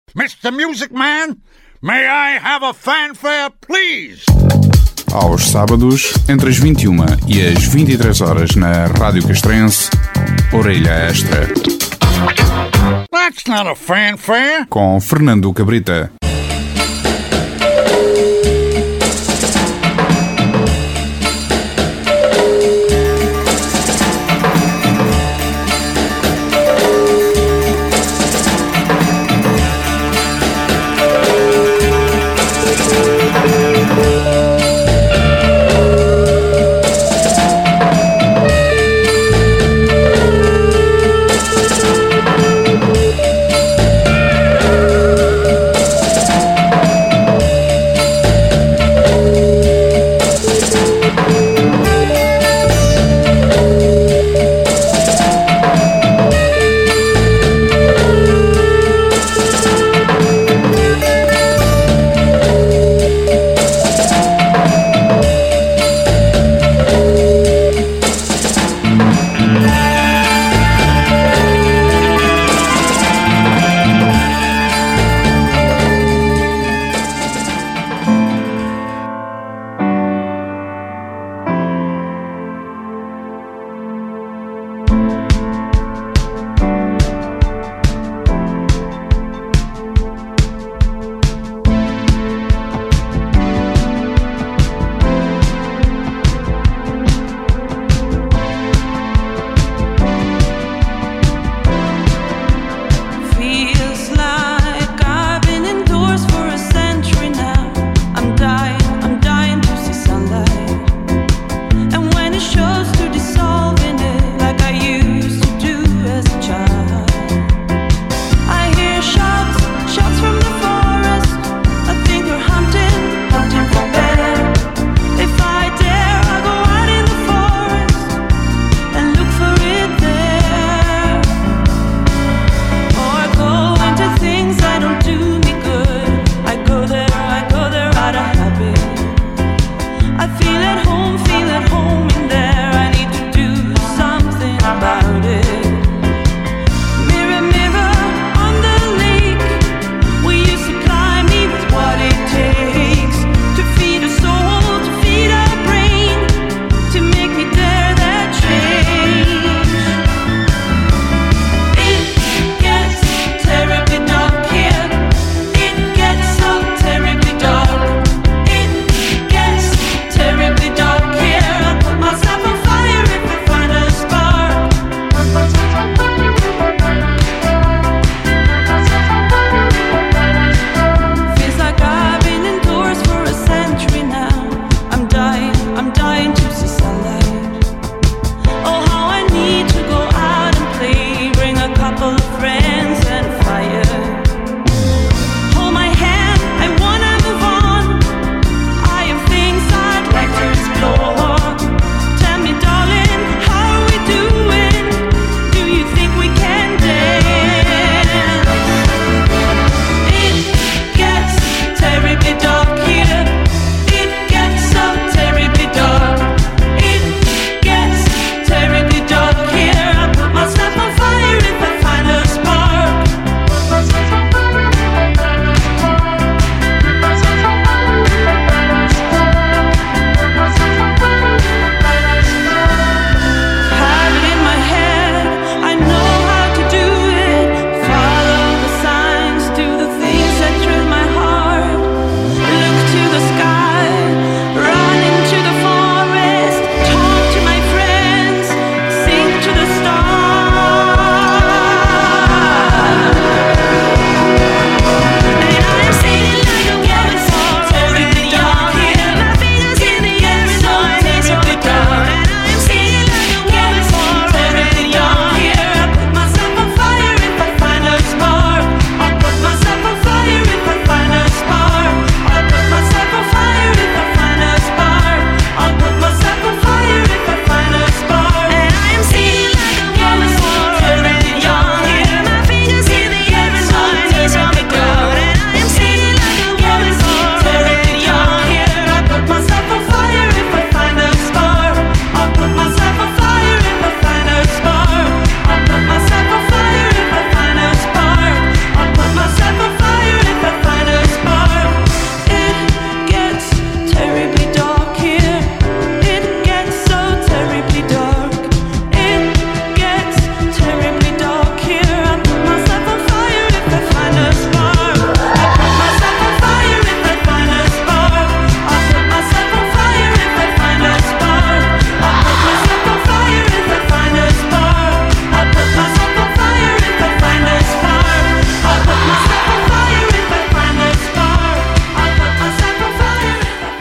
Mr. Music Man, may I have a fanfare, please? Aos sábados, entre as 21 e as 23 horas na Rádio Castrense, Orelha Extra. That's not a fanfare. Com Fernando Cabrita.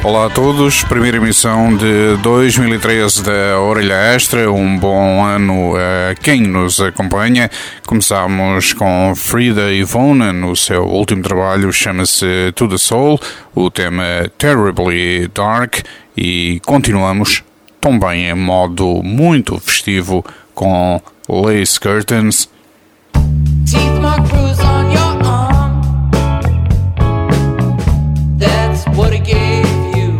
Olá a todos, primeira emissão de 2013 da Orelha Extra, um bom ano a quem nos acompanha. Começámos com Frida Yvonne, no seu último trabalho, chama-se To The Soul, o tema Terribly Dark, e continuamos também em modo muito festivo com Lace Curtains. Teeth mark bruise on your arm. That's what it gave you.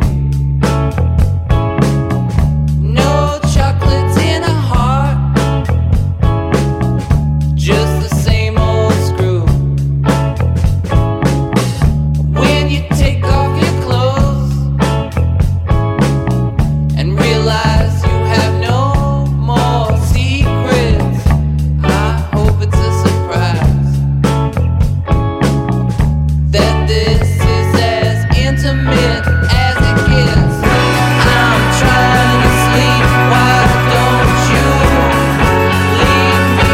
No chocolates in a heart. Just the same old screw. When you take off your clothes and realize you have no more secrets, I hope it's a surprise that this is as intimate as it gets. I'm trying to sleep, why don't you leave me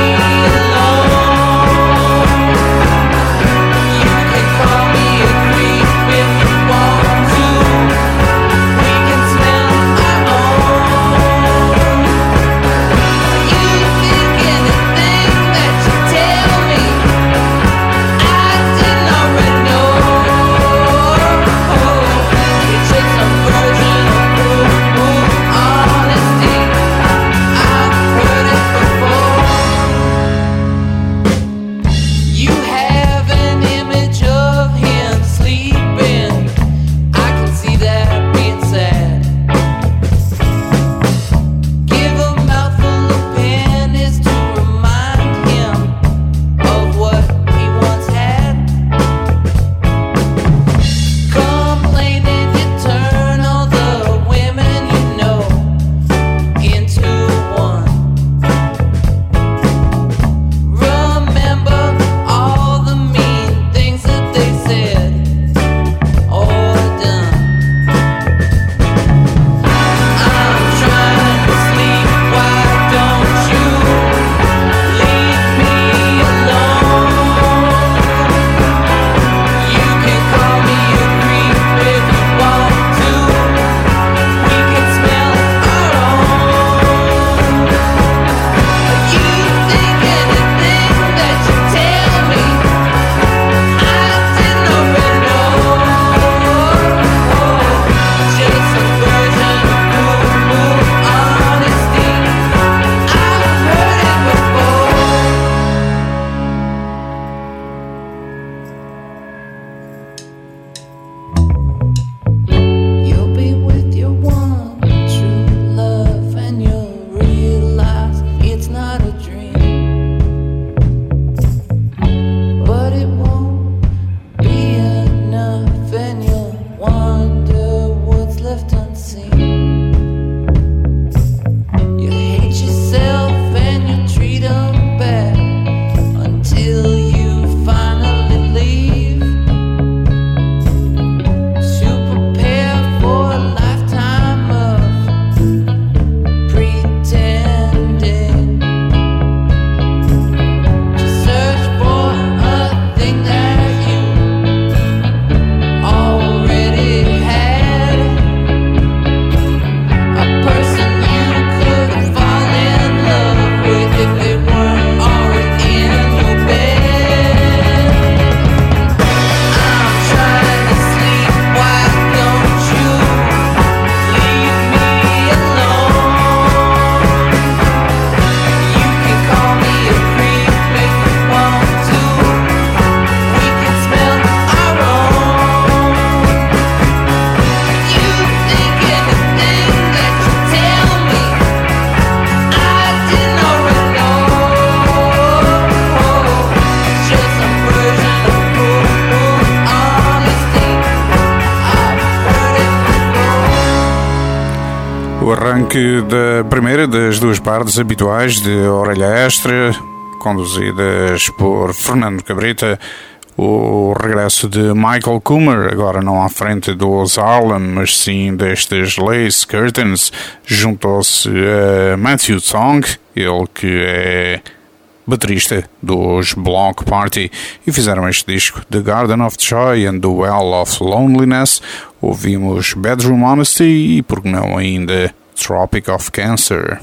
alone? You can call me a creep if you want to. We can smell our own. You think anything that you tell me I didn't already know. It's just some version of honesty. I've heard it before. You have an image of him sleeping. I can see that being sad. Give a mouthful of pennies to remind him of what he once had. Complaining you turn all the women you know into one. Remember all the mean things that they said or done. I'm trying to sleep, why don't you leave me alone? You can call me a creep if you want to. We can smell our own. You think anything that you tell me I didn't already know. Just a version of honesty. I've heard it before. You'll be with your one true love and you'll realize it's not a dream. But it won't be enough and you'll wonder what's left unseen. You hate yourself and you treat them bad until you finally leave to prepare for a lifetime of pretending, to search for a thing that you already had, a person you could fall in love with if they weren't already in your bed. I'm trying to sleep, why don't you leave me alone? You can call me a creep if you want to. We can smell our own. You think anything that you tell me I didn't already know. Just some version of honesty. I've heard it before. O arranque da primeira das duas partes habituais de Orelha Extra, conduzidas por Fernando Cabrita, o regresso de Michael Coomer, agora não à frente dos Harlem, mas sim destes Lace Curtains, juntou-se a Matthew Song, ele que é baterista dos Block Party, e fizeram este disco, The Garden of Joy and the Well of Loneliness. Ouvimos Bedroom Honesty e, por que não ainda, Tropic of Cancer.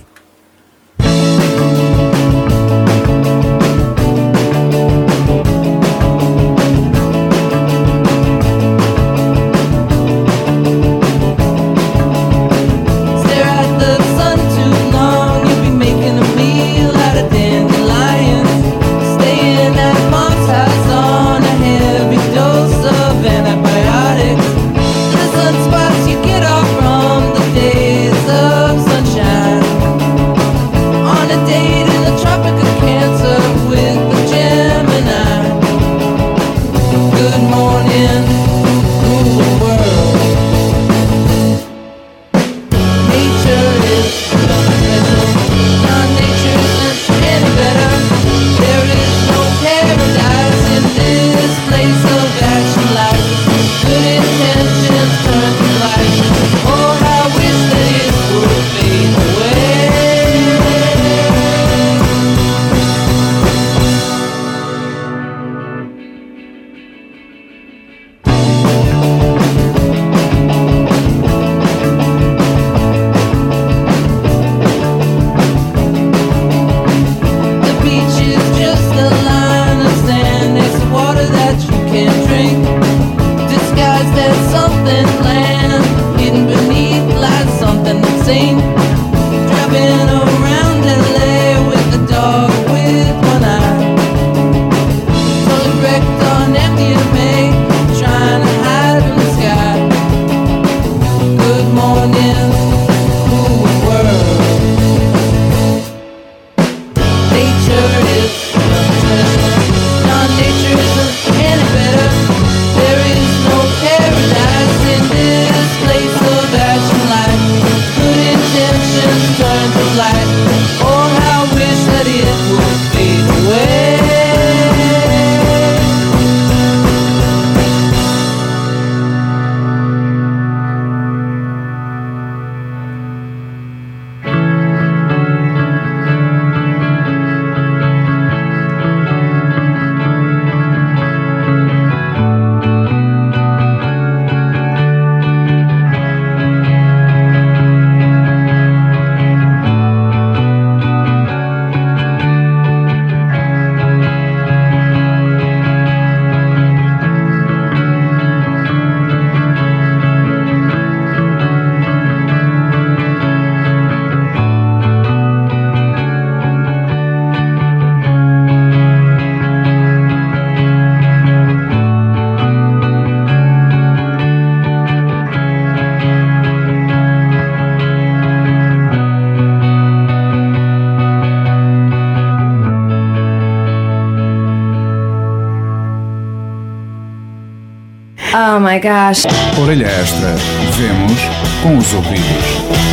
Oh my gosh. Orelha Extra. Vemos com os ouvidos.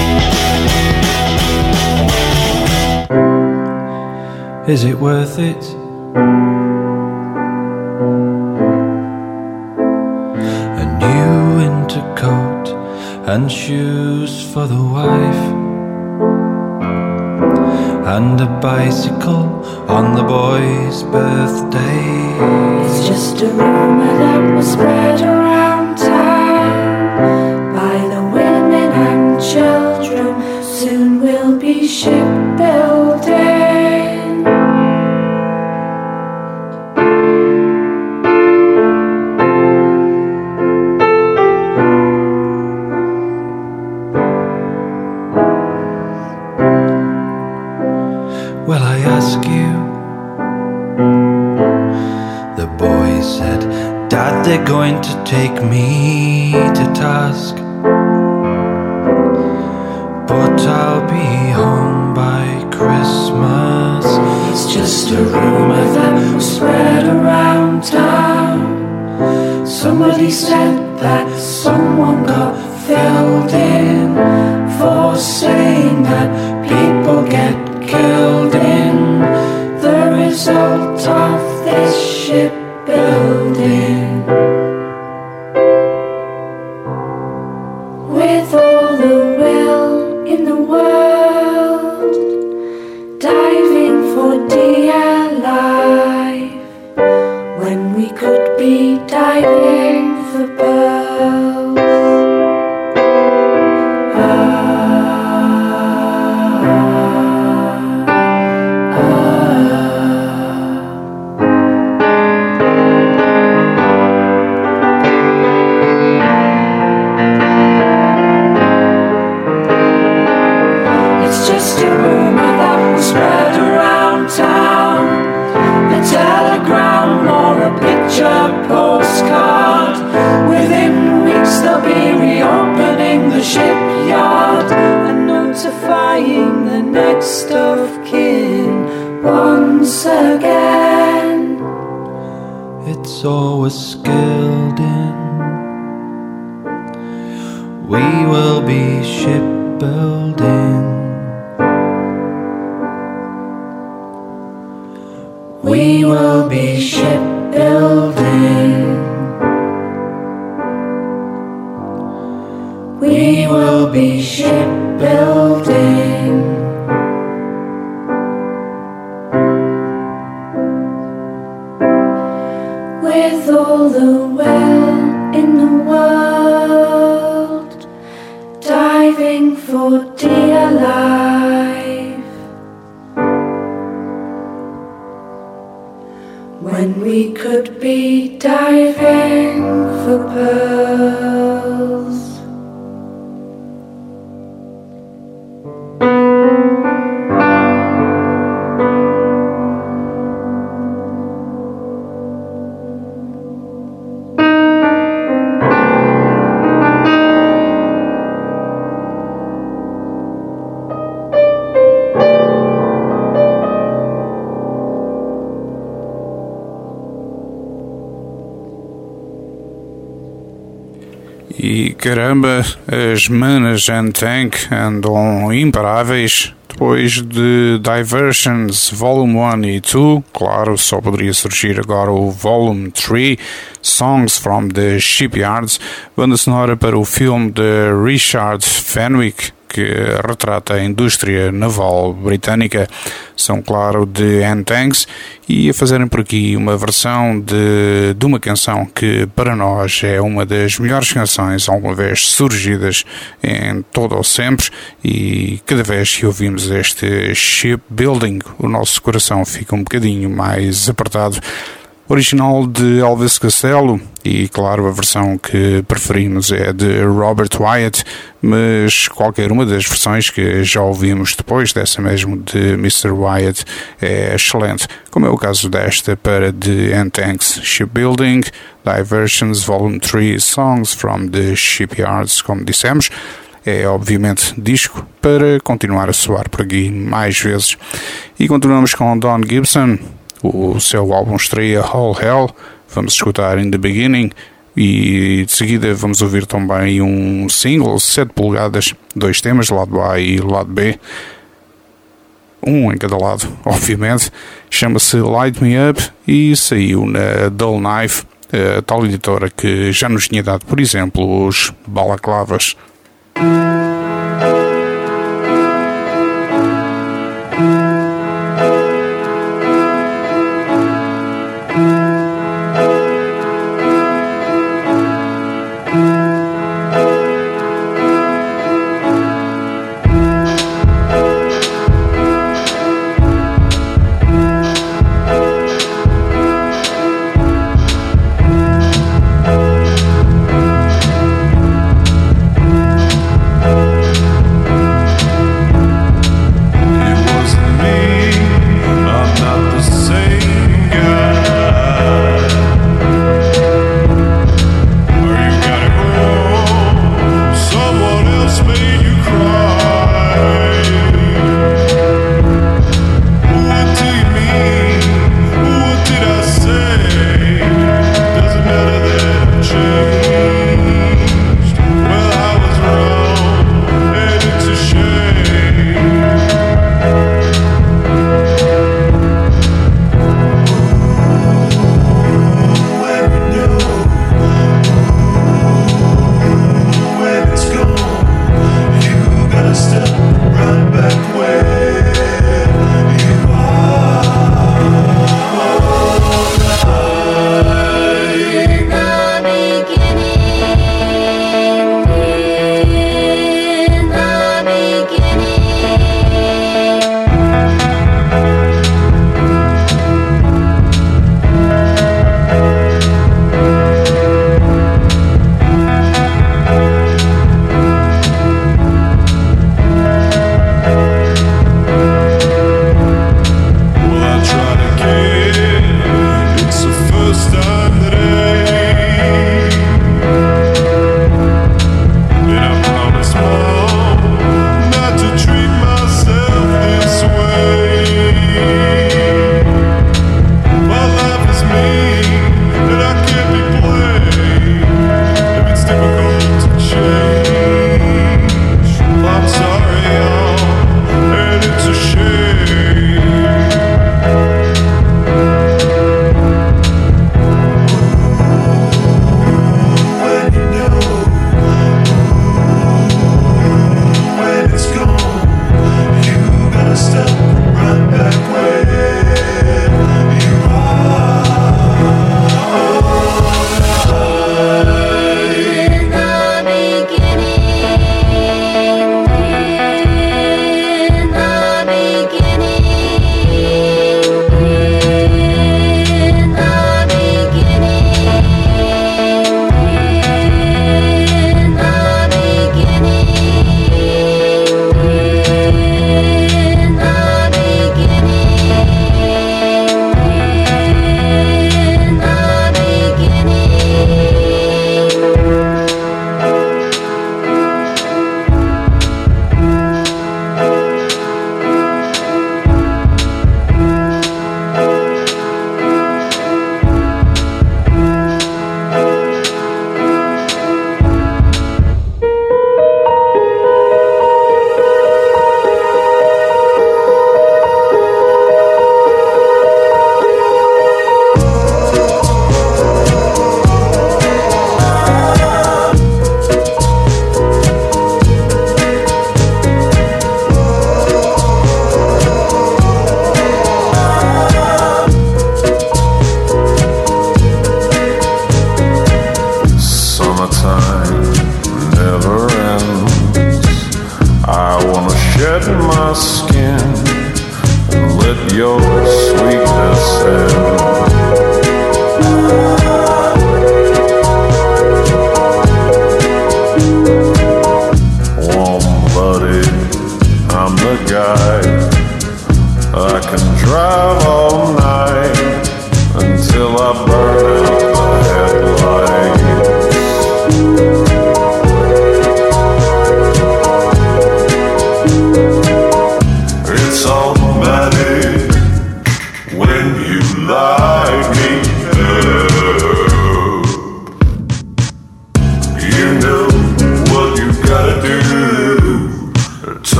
Is it worth it? A new winter coat and shoes for the wife, and a bicycle on the boy's birthday. It's just a rumor that was spread around town by the women and children. Soon we'll be shipbuilding. Well, I ask you, the boy said, Dad, they're going to take me to task, but I'll be home by Christmas. It's just a rumor that was spread around town. Somebody said that someone got filled in for saying that people get killed in the result of this shipbuilding. With all the will in the world, diving for dear life, when we could be diving for pearls. saw us skilled in. We will be shipbuilding. We will be shipbuilding. We will be shipbuilding. With all the well in the world, diving for dear life. When we could be diving for pearls. E caramba, as manas N-Tank andam imparáveis. Depois de Diversions Volume 1 e 2, claro, só poderia surgir agora o Volume 3, Songs from the Shipyards, banda sonora para o filme de Richard Fenwick, que retrata a indústria naval britânica. São, claro, de N-Tanks, e a fazerem por aqui uma versão de uma canção que para nós é uma das melhores canções alguma vez surgidas em todo ou sempre, e cada vez que ouvimos este Shipbuilding o nosso coração fica um bocadinho mais apertado. Original de Elvis Costello, e claro, a versão que preferimos é de Robert Wyatt, mas qualquer uma das versões que já ouvimos depois dessa mesmo de Mr. Wyatt é excelente, como é o caso desta para The N-Tanks, Shipbuilding, Diversions Volume 3, Songs from the Shipyards, como dissemos. É obviamente disco para continuar a soar por aqui mais vezes. E continuamos com Don Gibson. O seu álbum estreia All Hell, vamos escutar In The Beginning, e de seguida vamos ouvir também um single, 7 polegadas, 2 temas, lado A e lado B, um em cada lado, obviamente. Chama-se Light Me Up e saiu na Dull Knife, a tal editora que já nos tinha dado, por exemplo, os Balaclavas.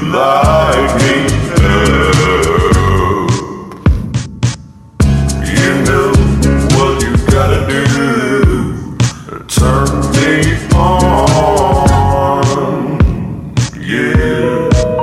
like me. You know what you gotta do. Turn me on, yeah.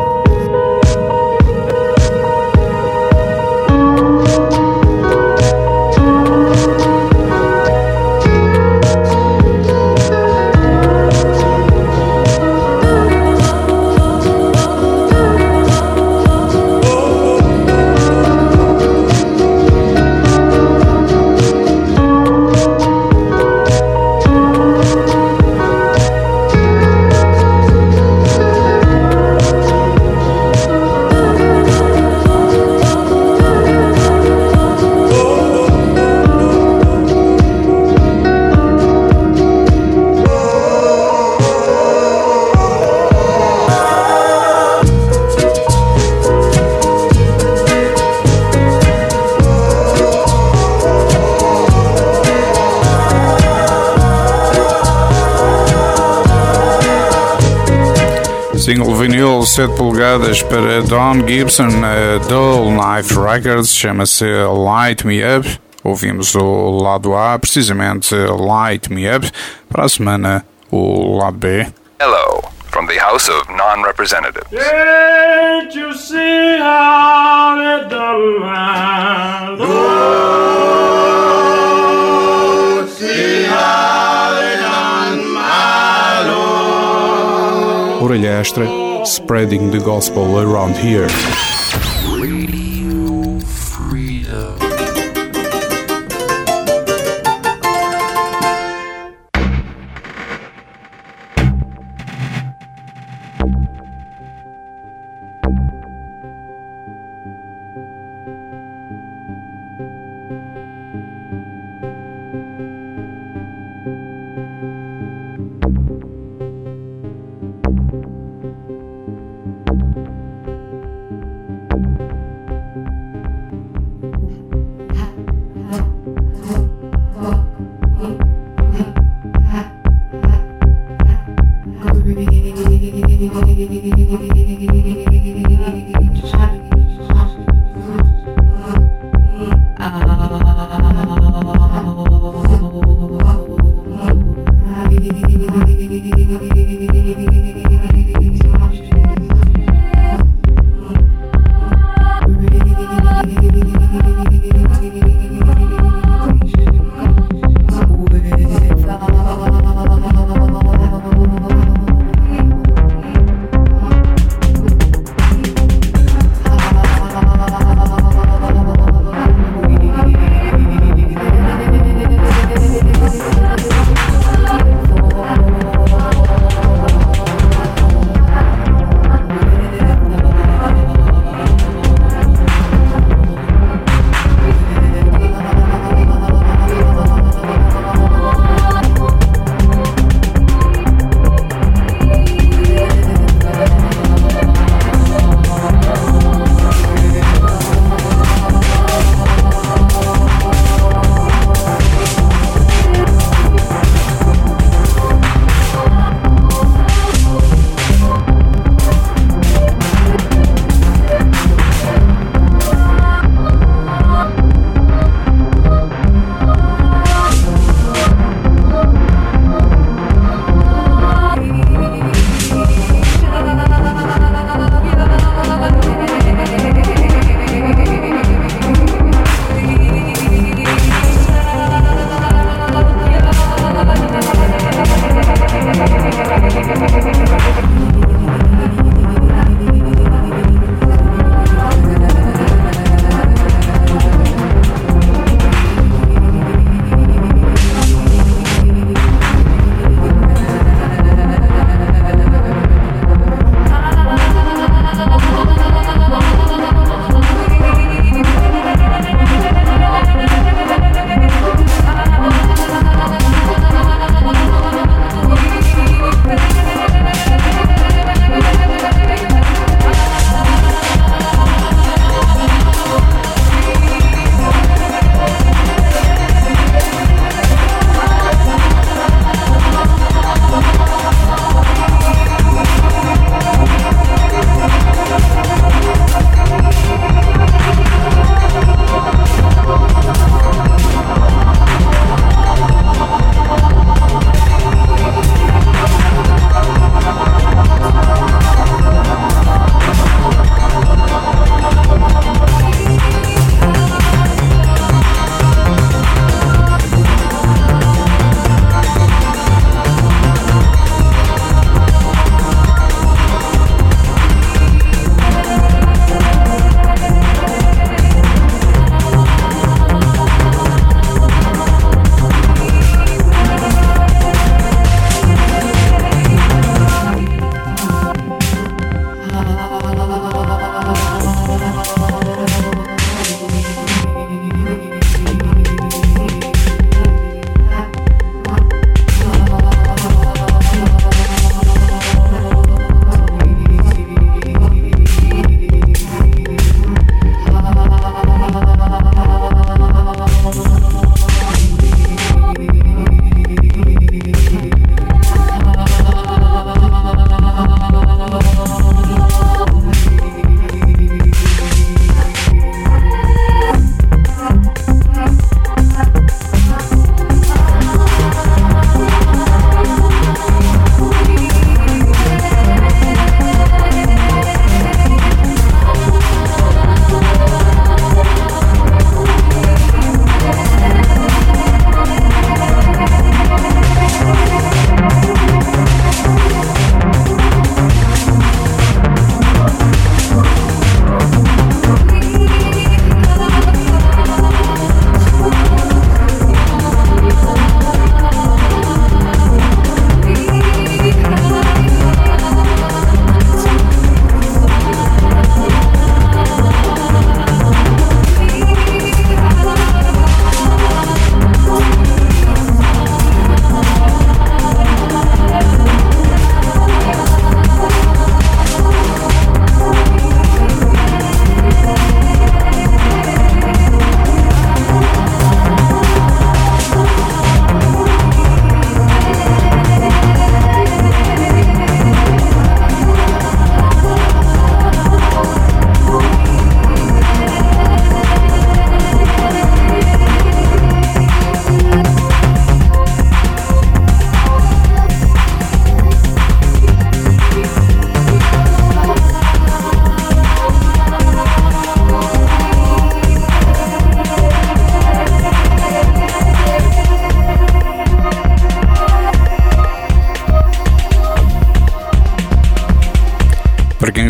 Single vinil 7 polegadas para Don Gibson, Dull Knife Records, chama-se Light Me Up. Ouvimos o lado A, precisamente Light Me Up. Para a semana, o lado B. Hello, from the House of Non-Representatives. Can't you see how they done my Lord? See how they done my Lord? Orelha Extra, spreading the gospel around here. Radio Freedom.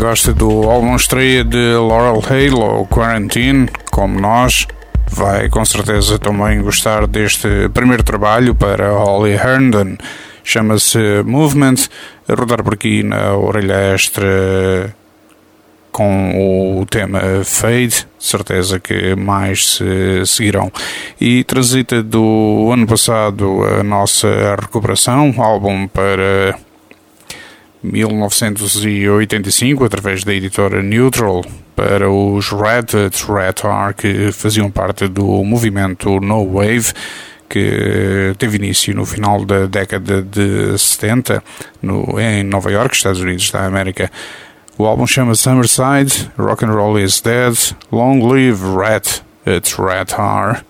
gosta do álbum estreia de Laurel Hale, Quarantine, como nós, vai com certeza também gostar deste primeiro trabalho para Holly Herndon. Chama-se Movement, a rodar por aqui na orelha extra com o tema Fade, certeza que mais se seguirão. E transita do ano passado a nossa recuperação, álbum para 1985, através da editora Neutral, para os Red Tar, que faziam parte do movimento No Wave, que teve início no final da década de 70 em Nova York, Estados Unidos da América. O álbum chama Summerside, Rock and Roll is Dead, Long Live Red Tar.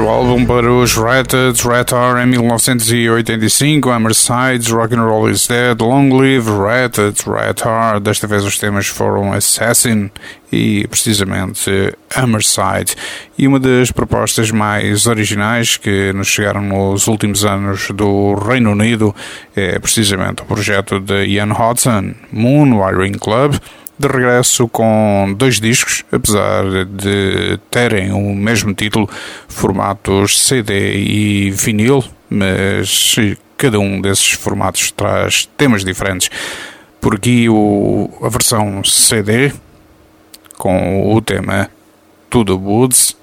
primeiro álbum para os Ratteds, Rattar em 1985, Hammersides, Rock'n'Roll is Dead, Long Live Ratteds, Rattar. Desta vez os temas foram Assassin e precisamente Hammerside. E uma das propostas mais originais que nos chegaram nos últimos anos do Reino Unido é precisamente o projeto de Ian Hodson, Moon Wiring Club, de regresso com 2 discos, apesar de terem o mesmo título, formatos CD e vinil, mas cada um desses formatos traz temas diferentes. Por aqui a versão CD, com o tema To the Woods.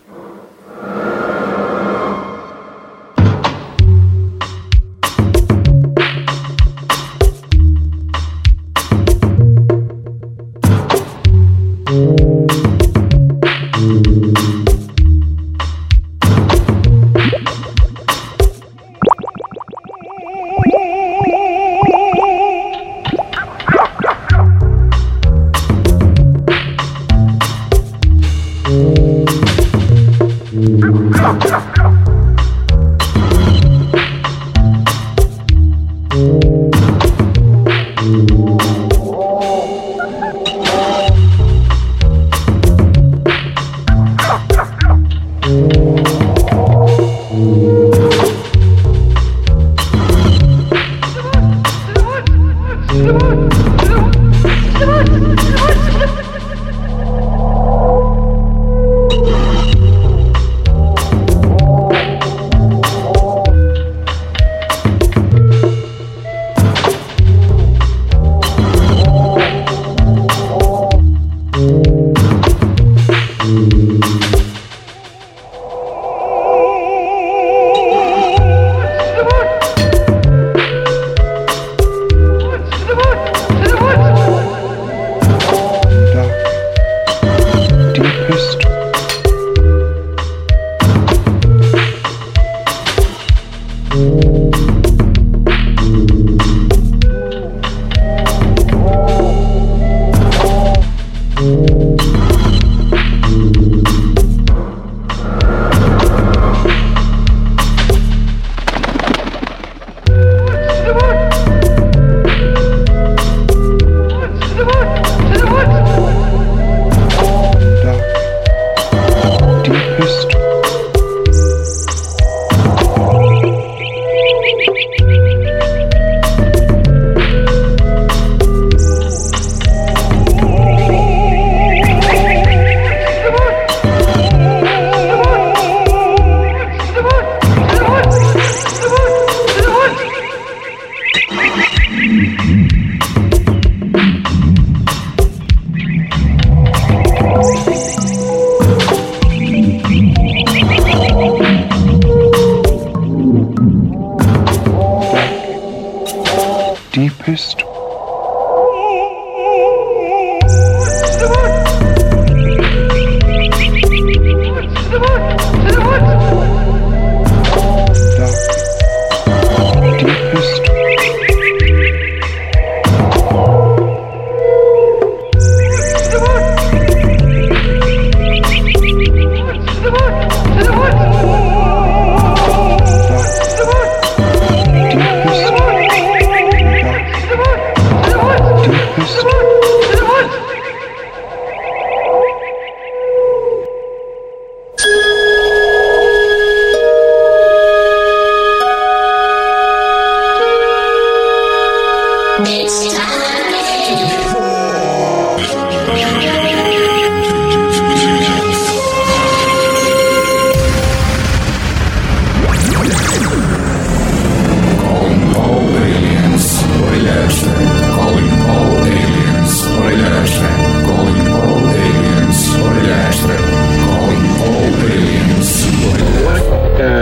Deepest.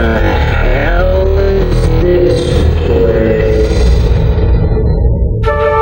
Hell is this place?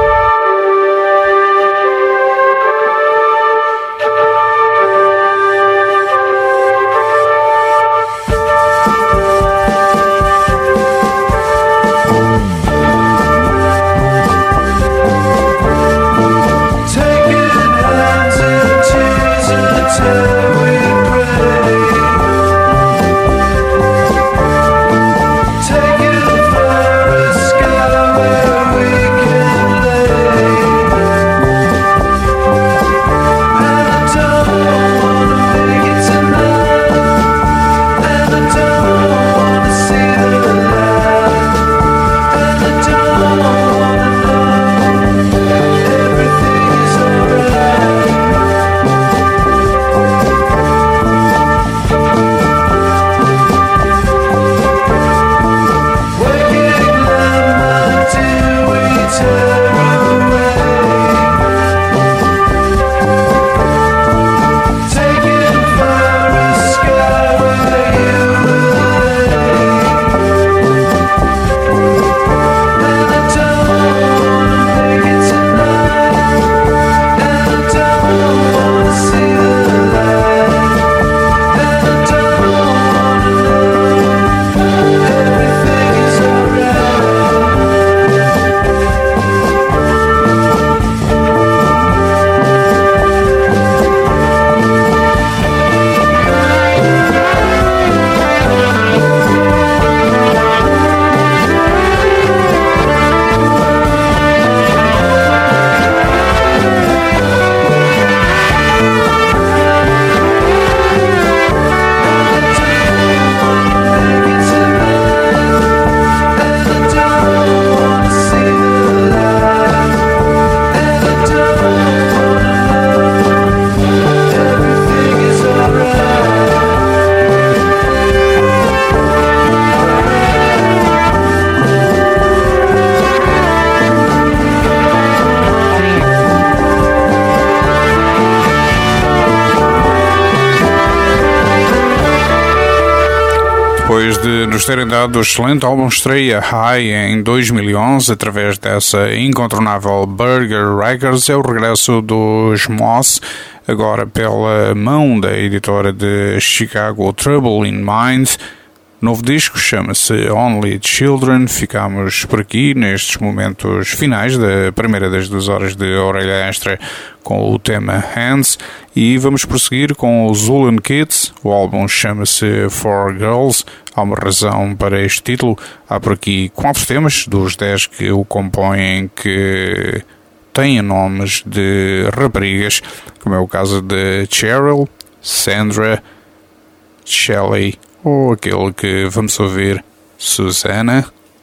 depois de nos terem dado o excelente álbum estreia High em 2011, através dessa incontornável Burger Records, é o regresso dos Moss, agora pela mão da editora de Chicago Trouble in Mind. Novo disco chama-se Only Children. Ficamos por aqui nestes momentos finais da primeira das 2 horas de Orelha Extra com o tema Hands e vamos prosseguir com os Zulan Kids. O álbum chama-se For Girls. Há uma razão para este título. Há por aqui 4 temas dos 10 que o compõem que têm nomes de raparigas, como é o caso de Cheryl, Sandra, Shelley ou aquele que vamos ouvir, Susana.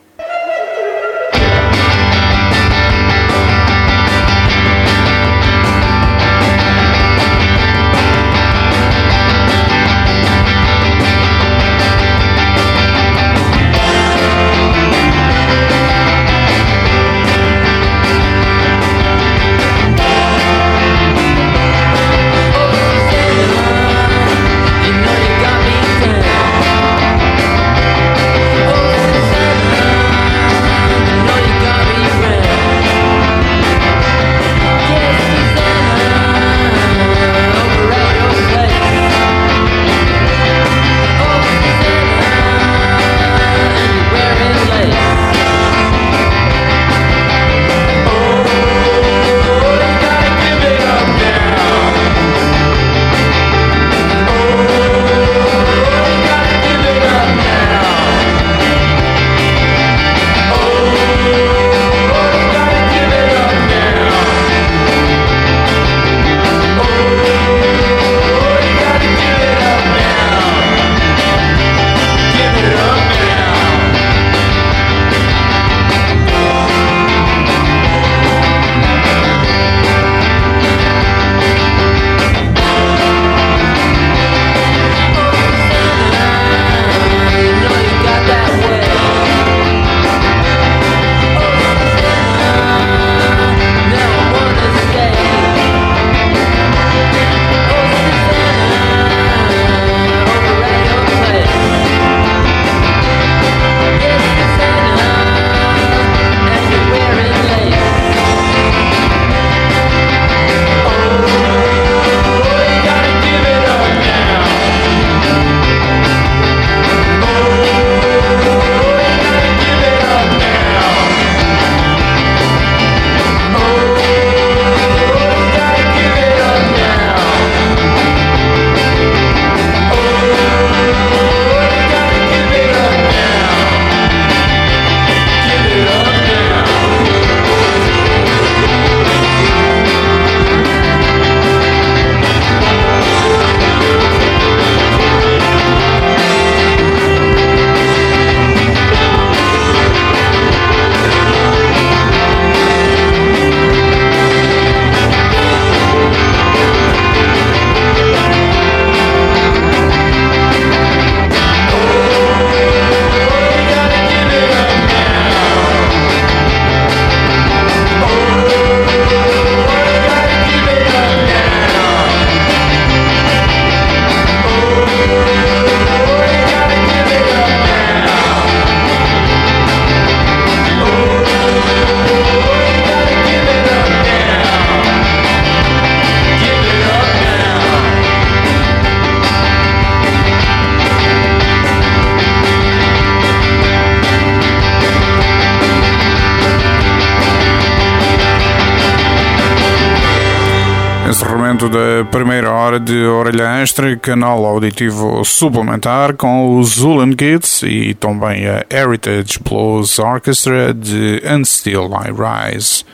Encerramento da primeira hora de Orelha Extra, canal auditivo suplementar com os Zulan Kids e também a Heritage Blues Orchestra de And Still I Rise.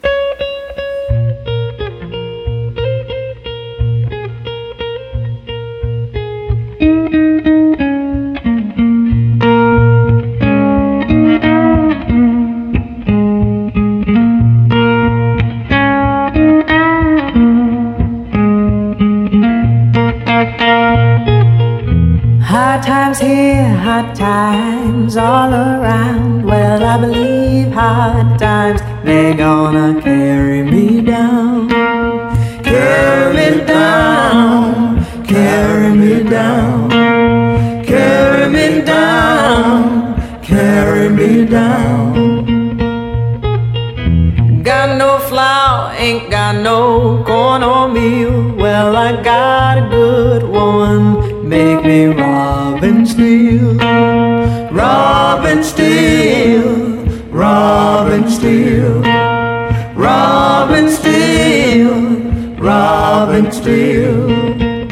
Hard times here, hard times all around. Well, I believe hard times, they're gonna carry me down. Carry me down, carry me down, carry me down. down, carry me down. Got no flour, ain't got no corn or meal. Well, I got a good woman, make me Robin Steele. Robin Steele, Robin Steele, Robin Steele, Robin Steele.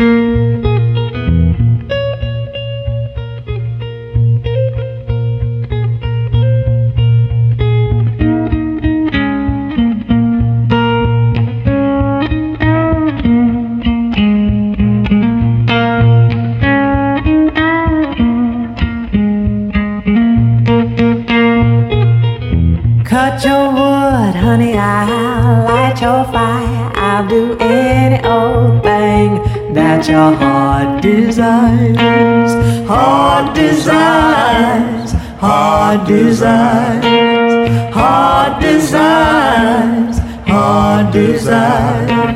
Cut your wood, honey, I'll light your fire. I'll do any old thing that your heart desires. Heart desires, heart desires, heart desires, heart desires.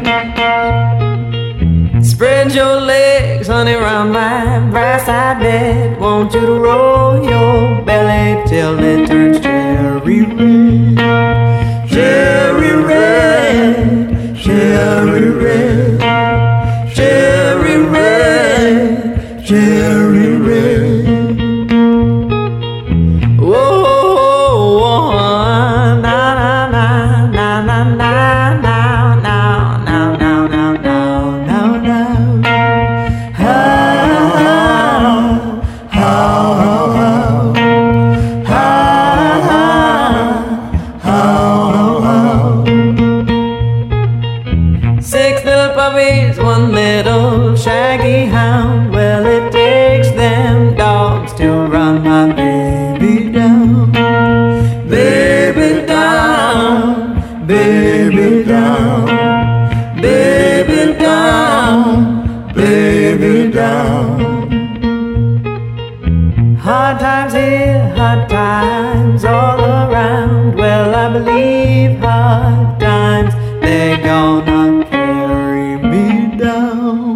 Spread your legs, honey, round my brass side bed. Want you to roll your belly till it turns cherry red. Cherry red, cherry red, cherry red, cherry red. Whoa, na na na na na na na na na na na na na. Six little puppies, one little shaggy hound. Well, it takes them dogs to run my baby down. Baby down, baby down, baby down, baby down. Hard times here, hard times all around. Well, I believe hard times, they're gonna carry me down.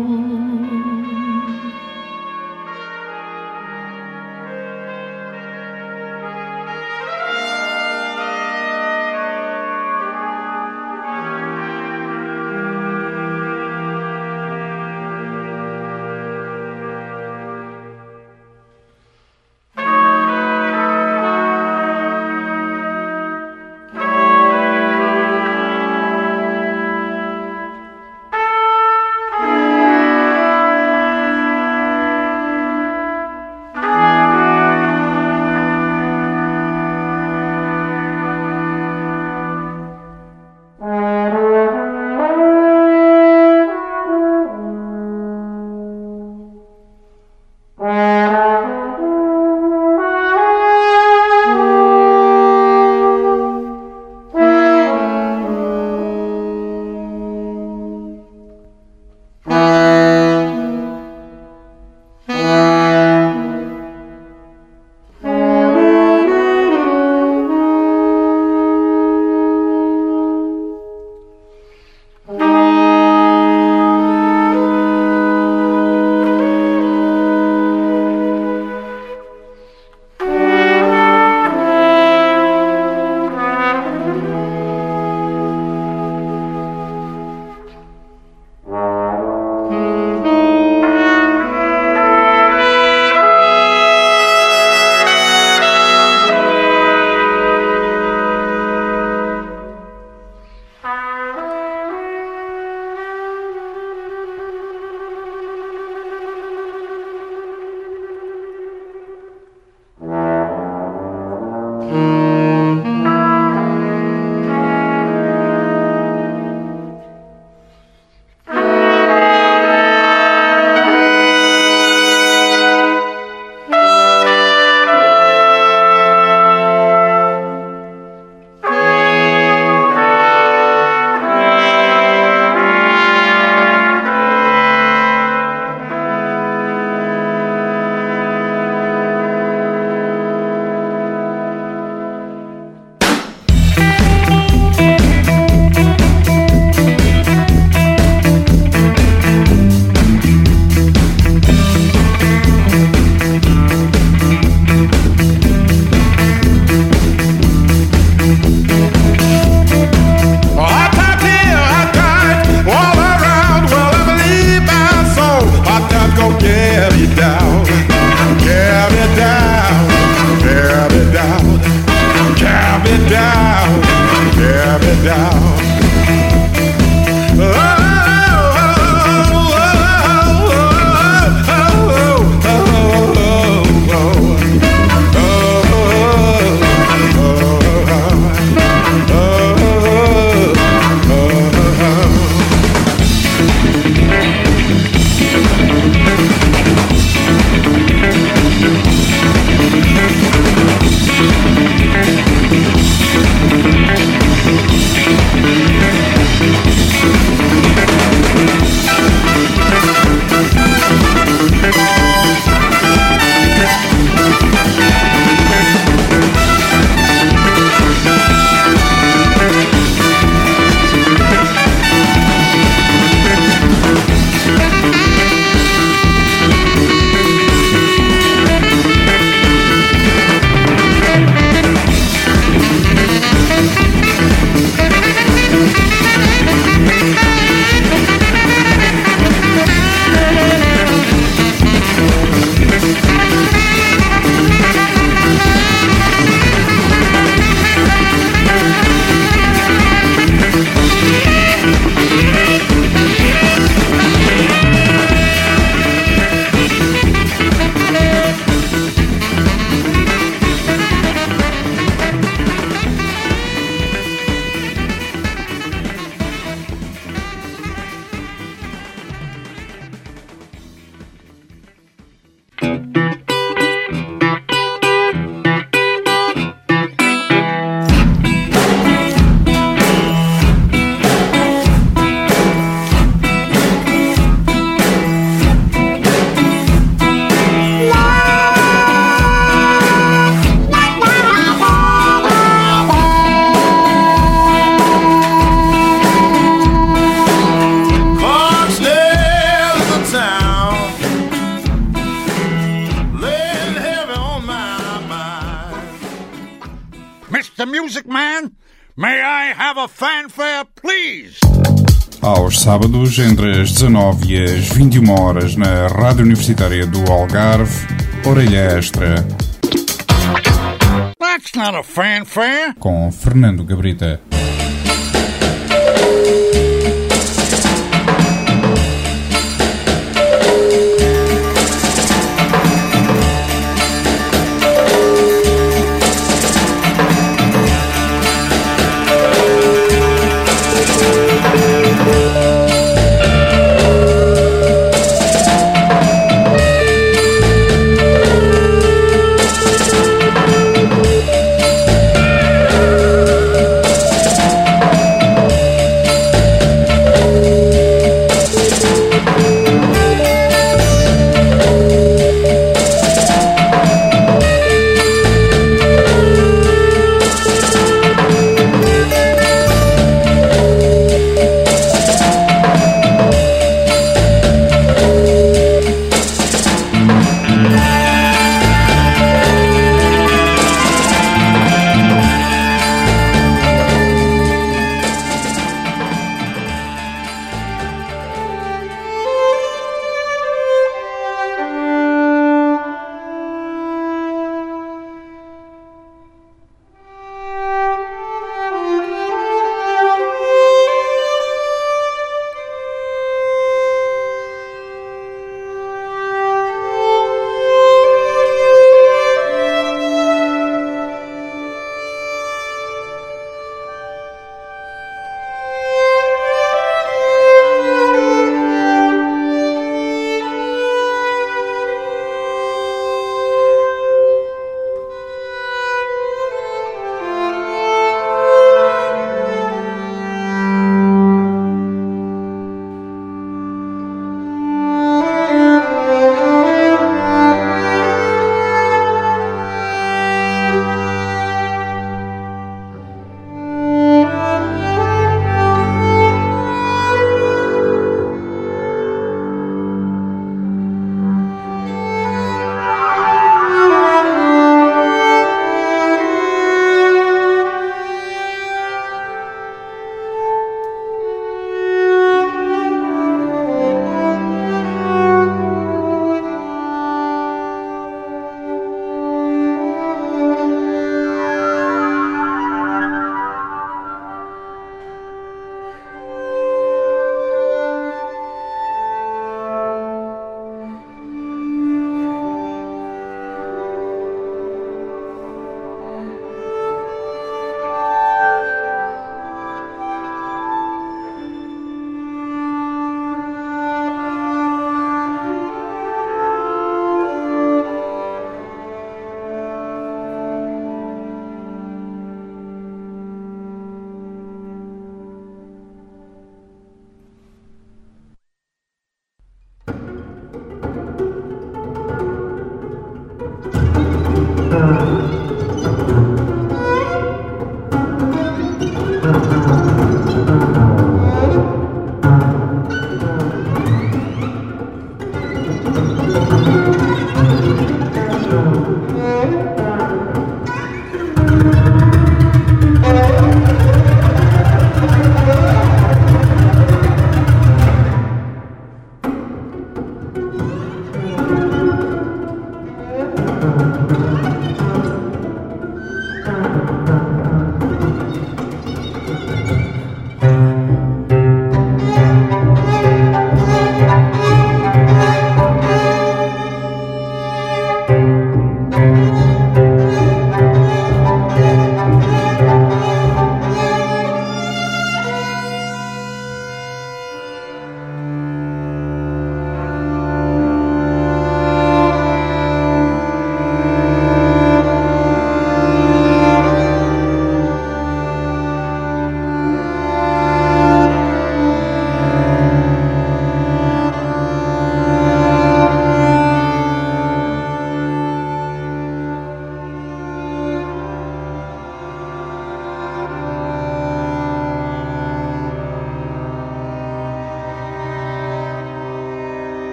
down. Mr. Music Man, may I have a fanfare, please? Aos sábados, entre as 19 e as 21 horas, na Rádio Universitária do Algarve, Orelha Extra. That's not a fanfare. Com Fernando Gabrita.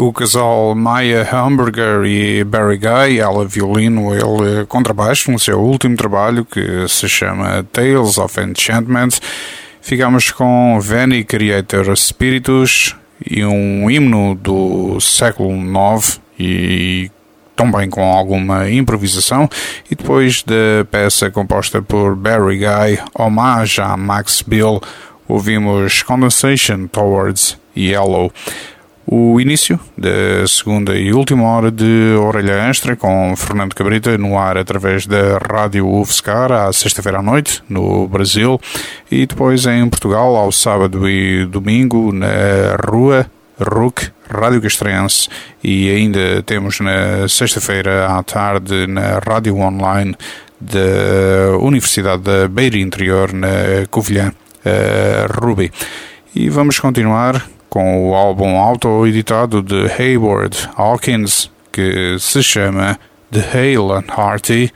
o casal Maya Hamburger e Barry Guy, ela violino, ele contrabaixo, no seu último trabalho que se chama Tales of Enchantment. Ficamos com Veni Creator Spiritus e um himno do século IX e também com alguma improvisação, e depois da peça composta por Barry Guy, homage a Max Bill, ouvimos Condensation Towards Yellow. O início da segunda e última hora de Orelha Extra com Fernando Cabrita no ar através da Rádio UFSCar à sexta-feira à noite no Brasil e depois em Portugal ao sábado e domingo na Rua RUC, Rádio Castrense, e ainda temos na sexta-feira à tarde na Rádio Online da Universidade da Beira Interior na Covilhã, Ruby. E vamos continuar com o álbum auto-editado de Hayward Hawkins, que se chama The Hale and Hearty.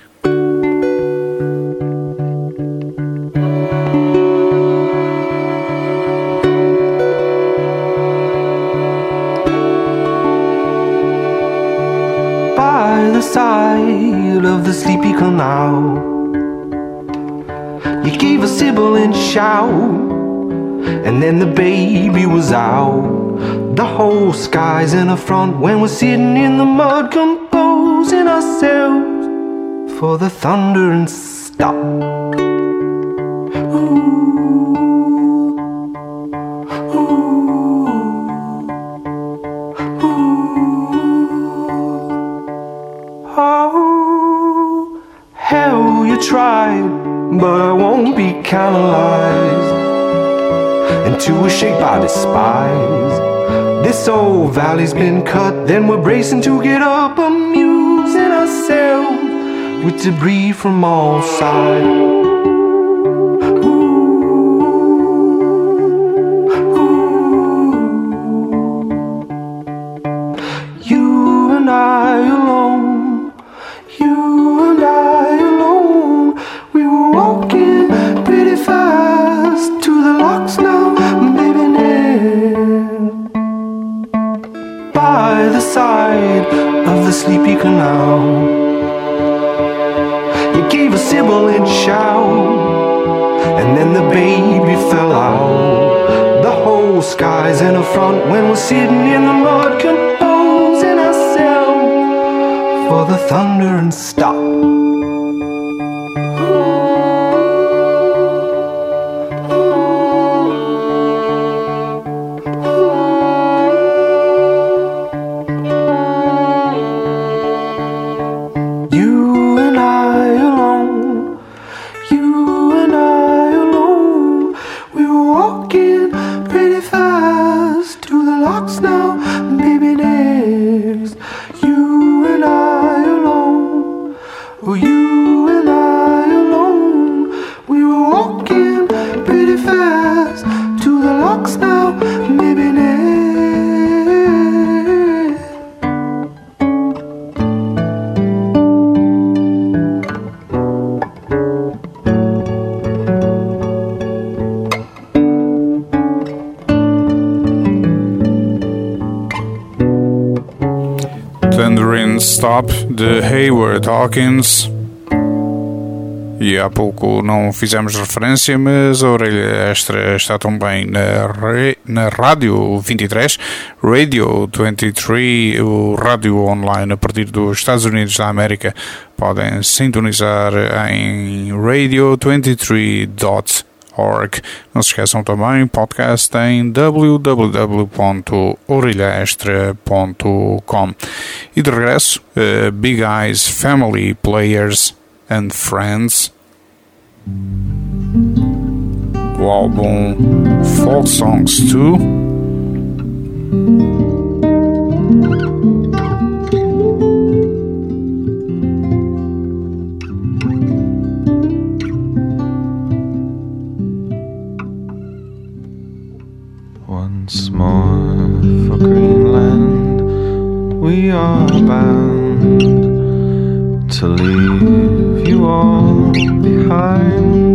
By the side of the sleepy canal, you gave a sibilant shout, and then the baby was out. The whole sky's in a front when we're sitting in the mud, composing ourselves for the thunder and stop. Oh, hell, you tried, but I won't be canalized into a shape I despise. This old valley's been cut, then we're bracing to get up, amusing ourselves with debris from all sides. You and I alone, you and I alone, we were walking pretty fast to the locks now, baby, by the side of the sleepy canal. You gave a sibilant shout, and then the baby fell out. The whole sky's in a front when we're sitting in the mud, composing ourselves for the thunder and stop. Stop, de Hayward Hawkins. E há pouco não fizemos referência, mas a Orelha Extra está também na Rádio 23, Radio 23, o rádio online a partir dos Estados Unidos da América. Podem sintonizar em radio23.org. Não se esqueçam também, podcast em www.orelhaextra.com. E de regresso, Big Eyes Family Players and Friends, do álbum Folk Songs 2. Once more for Greenland we are bound, to leave you all behind.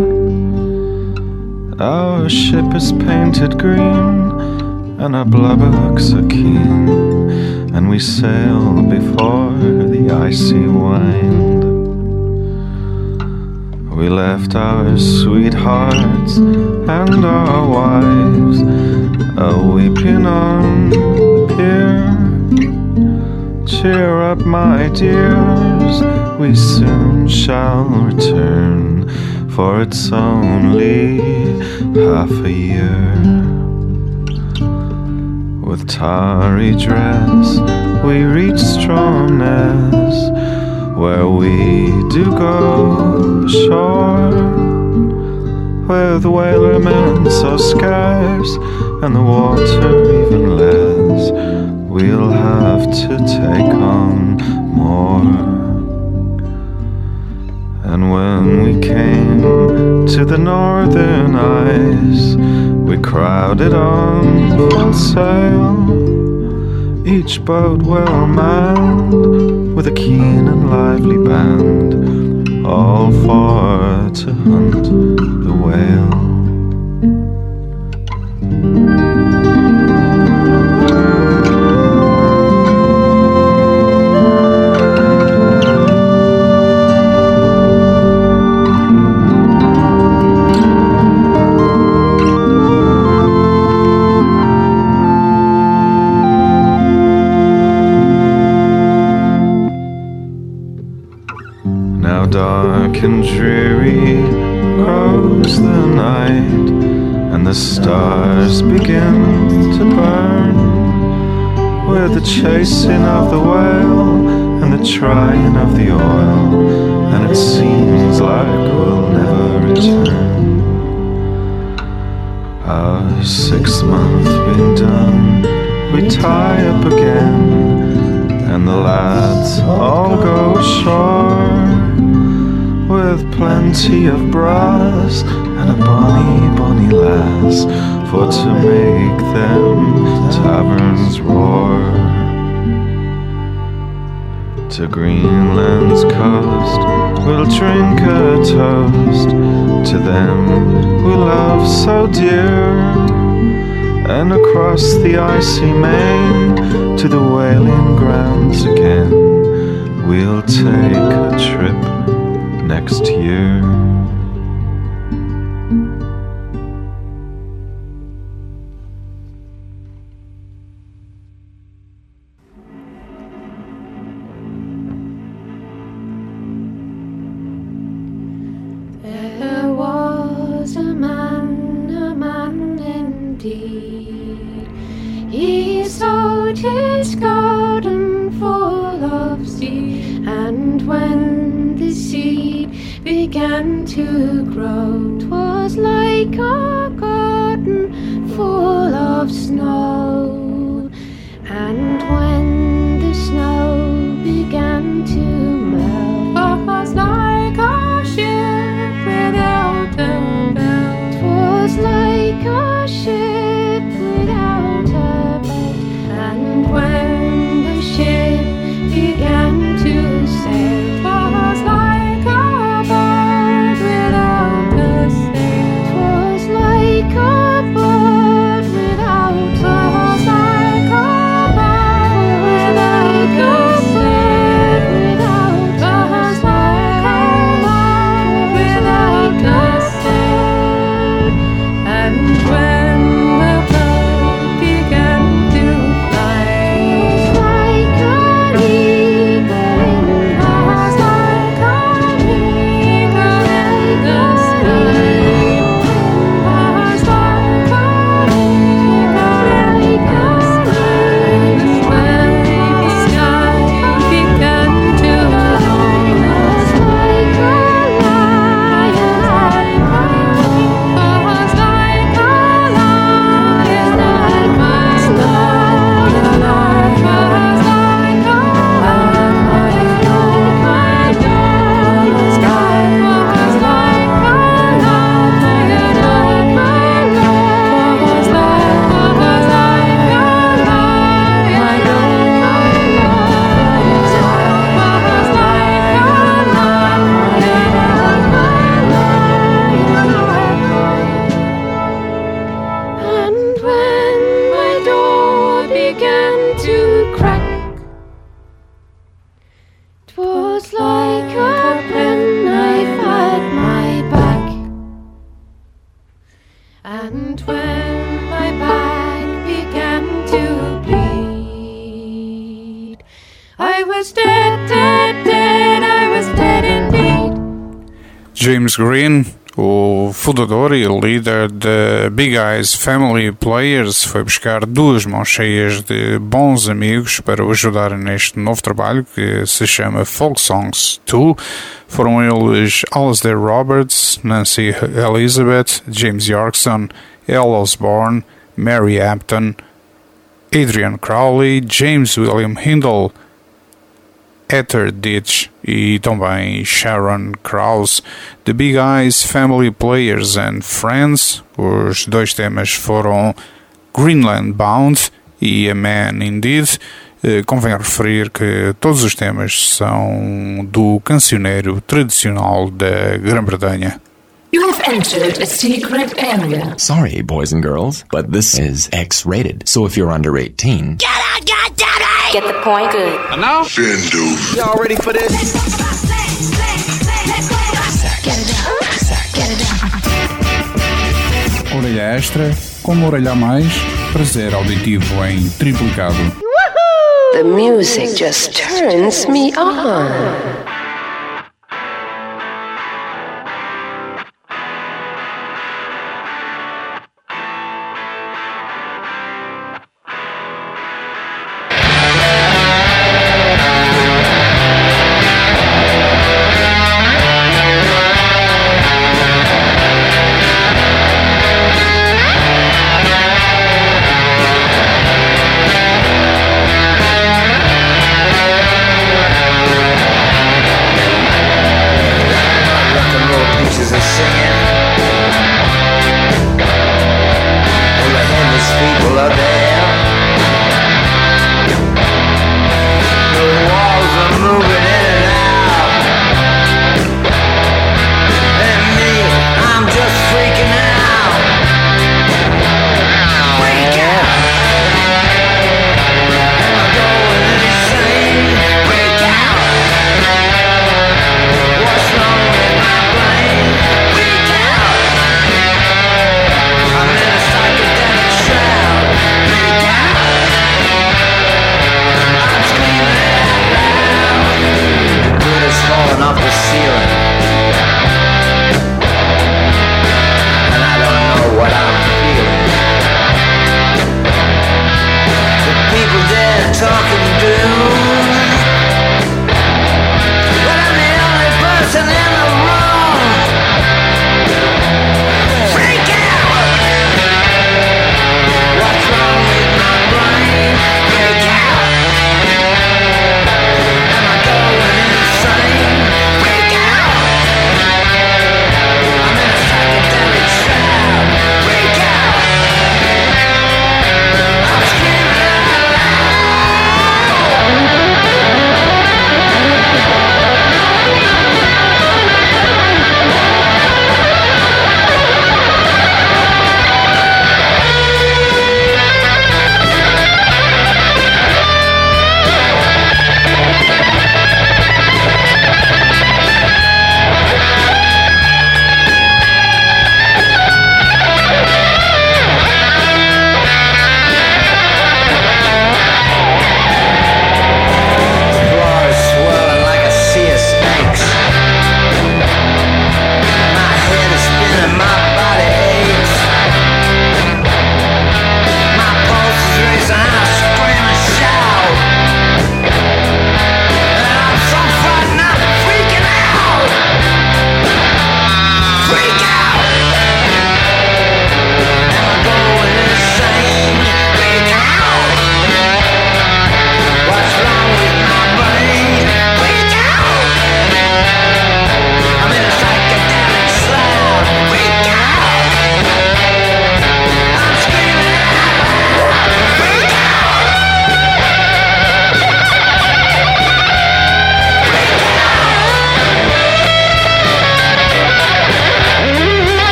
Our ship is painted green and our blubberbucks are keen, and we sail before the icy wind. We left our sweethearts and our wives a-weeping on the pier. Cheer up, my dears, we soon shall return, for it's only half a year. With tarry dress we reach Stromness, where we do go ashore. With whalermen so scarce and the water even less, we'll have to take on more. And when we came to the northern ice, we crowded on full sail, each boat well manned with a keen and lively band, all for to hunt the whale. Dark and dreary grows the night, and the stars begin to burn, with the chasing of the whale and the trying of the oil, and it seems like we'll never return. Our 6 months been done, we tie up again, and the lads all go ashore, with plenty of brass and a bonny, bonny lass, for to make them taverns roar. To Greenland's coast we'll drink a toast to them we love so dear, and across the icy main to the whaling grounds again we'll take a trip next year. There was a man indeed. He sowed his garden full of seed, and when the seed began to grow, 'twas like a garden full of snow. And when the snow began to melt, 'twas like a ship without a bell. 'Twas like a ship without a bell. And when the ship began to sail, 'twas like a bird without a sail. 'Twas like a bird without a sail. 'Twas like a bird without a sail. 'Twas like a bird without a sail. And when the bird began to fly, 'twas like an eagle in the sky. 'Twas like an eagle in the sky. 'Twas like an eagle in the sky. When the sky began to glow, 'twas like a lion I cried. 'Twas like a lion I cried. 'Twas like a lion. 'Twas like a lion I cried. The sky was like a lion I cried. 'Twas like a lion I And when my door began to crack James Green, o fundador e líder da Big Eyes Family Players, foi buscar 2 mãos cheias de bons amigos para o ajudar neste novo trabalho que se chama Folk Songs 2. Foram eles Alasdair Roberts, Nancy Elizabeth, James Yorkson, Elle Osborne, Mary Apton, Adrian Crowley, James William Hindle, Heather Ditch e também Sharon Krause. The Big Eyes Family Players and Friends. Os 2 temas foram Greenland Bound e A Man Indeed. Convém referir que todos os temas são do cancioneiro tradicional da Grã-Bretanha. You have entered a secret area. Sorry, boys and girls, but this is X-rated. So if you're under 18... Get out, goddammit! Get the point? Good. And now? Shindu. Y'all ready for this? Get it up. Get it up. Orelha extra, como orelha a mais, prazer auditivo em triplicado. The music just turns me on.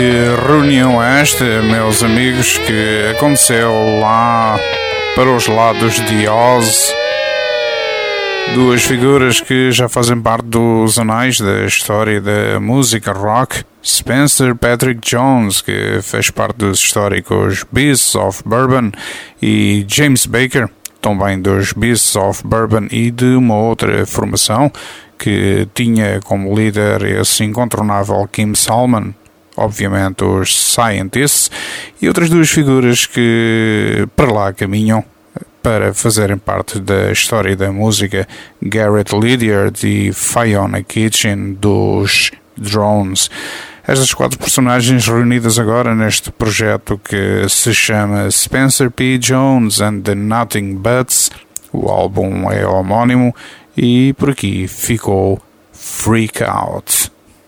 Que reunião é esta, meus amigos, que aconteceu lá para os lados de Oz? Duas figuras que já fazem parte dos anais da história da música rock. Spencer Patrick Jones, que fez parte dos históricos Beasts of Bourbon, e James Baker, também dos Beasts of Bourbon e de uma outra formação que tinha como líder esse incontornável Kim Salmon, obviamente os Scientists, e outras duas figuras que para lá caminham para fazerem parte da história da música, Garrett Lydiard e Fiona Kitchen dos Drones. Estas quatro personagens reunidas agora neste projeto que se chama Spencer P. Jones and the Nothing Buts. O álbum é homónimo e por aqui ficou Freak Out.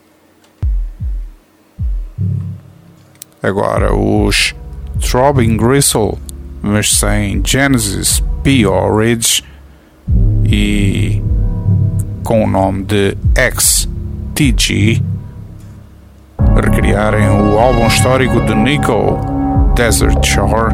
Agora os Throbbing Gristle, mas sem Genesis P. Orridge e com o nome de XTG, recriarem o álbum histórico de Nico, Desert Shore.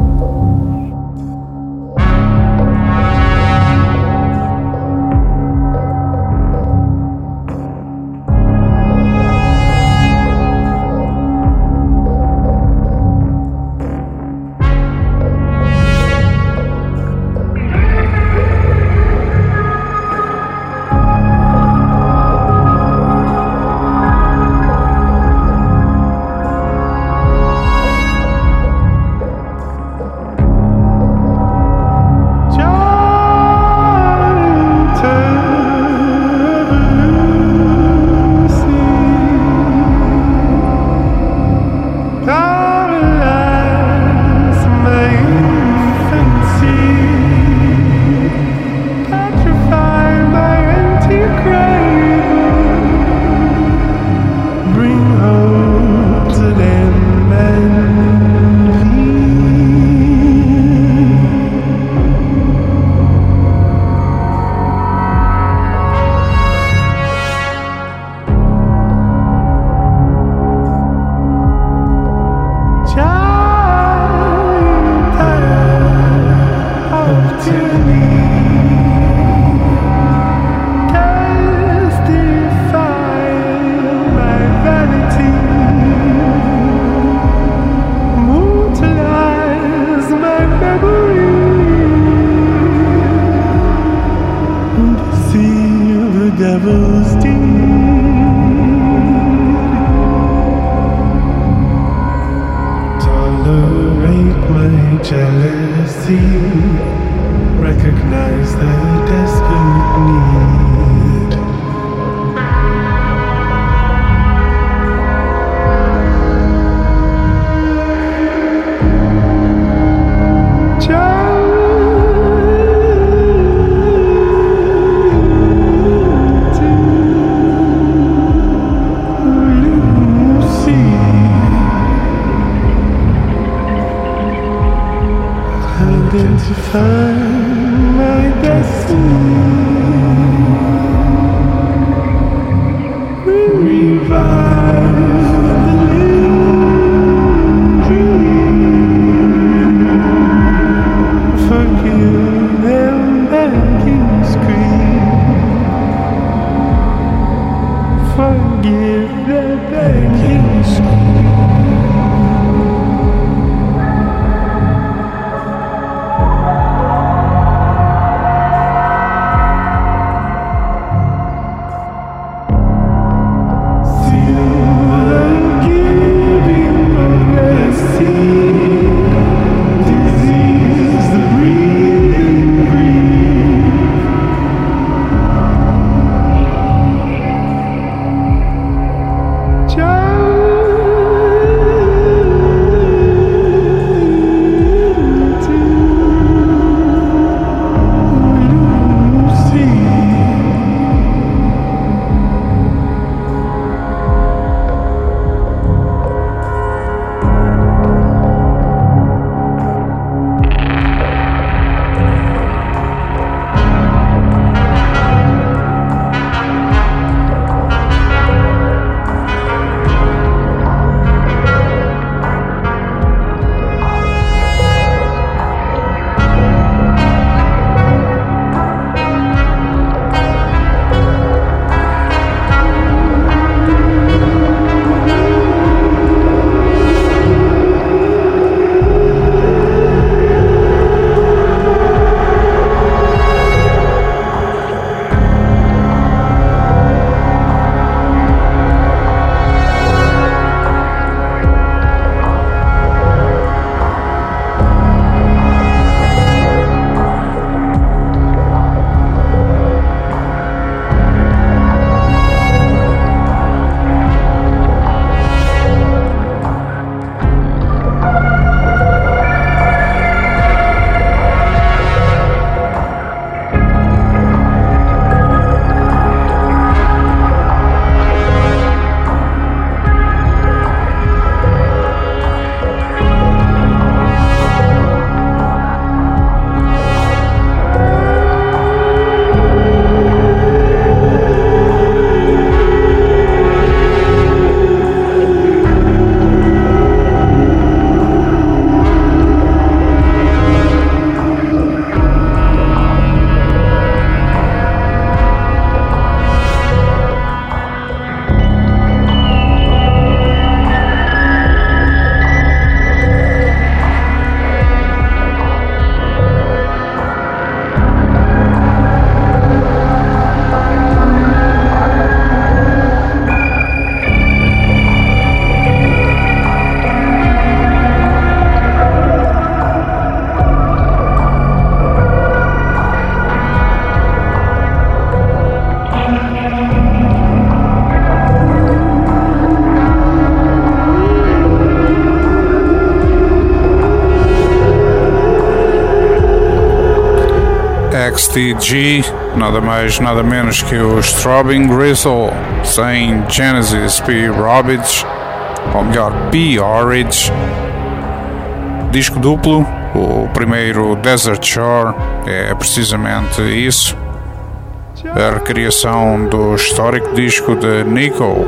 XTG, nada mais nada menos que o Throbbing Gristle, sem Genesis P. Robbins, ou melhor, P. Orridge. Disco duplo, o primeiro Desert Shore é precisamente isso, a recriação do histórico disco de Nico,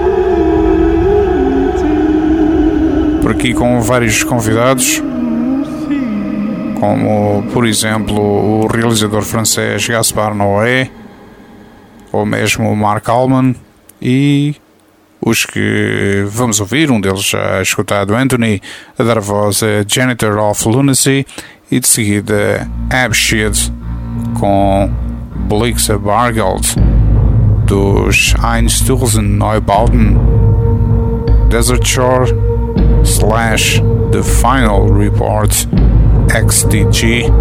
por aqui com vários convidados, como por exemplo o realizador francês Gaspar Noé, ou mesmo Mark Allman, e os que vamos ouvir, um deles já escutado, Anthony, a dar a voz a Janitor of Lunacy, e de seguida Abshid com Blixa Bargeld dos Einstürzen Neubauten, Desert Shore / The Final Report XTG.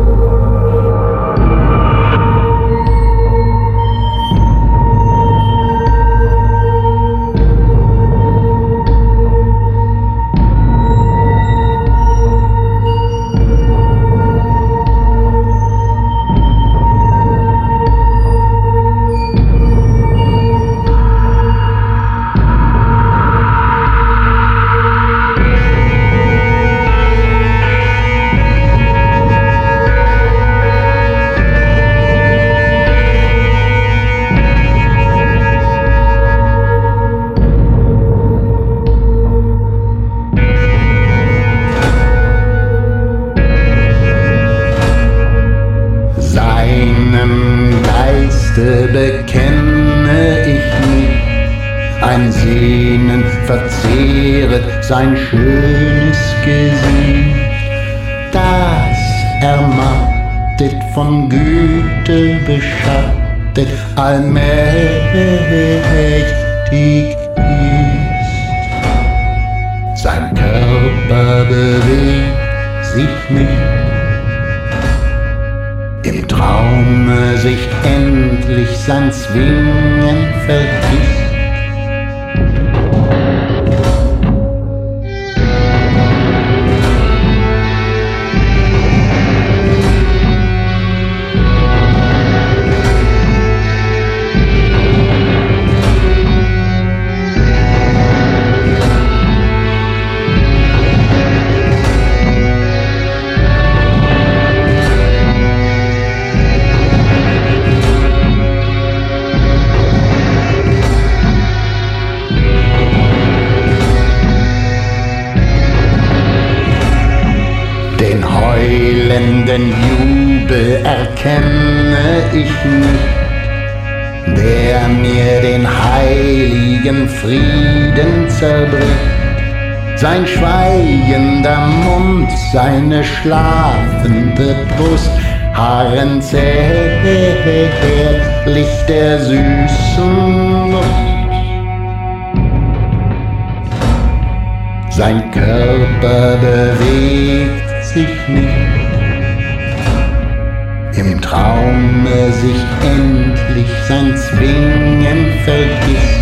Bekenne ich mich, ein Sehnen verzehret sein schönes Gesicht, das ermattet von Güte beschattet, allmächtig ist. Sein Körper bewegt sich nicht, im Traume sich endlich sein Zwingen vergisst. Den Jubel erkenne ich nicht, der mir den heiligen Frieden zerbricht. Sein schweigender Mund, seine schlafende Brust harren zärtlich der süßen Lust. Sein Körper bewegt sich nicht, im Traume sich endlich sein Zwingen vergisst.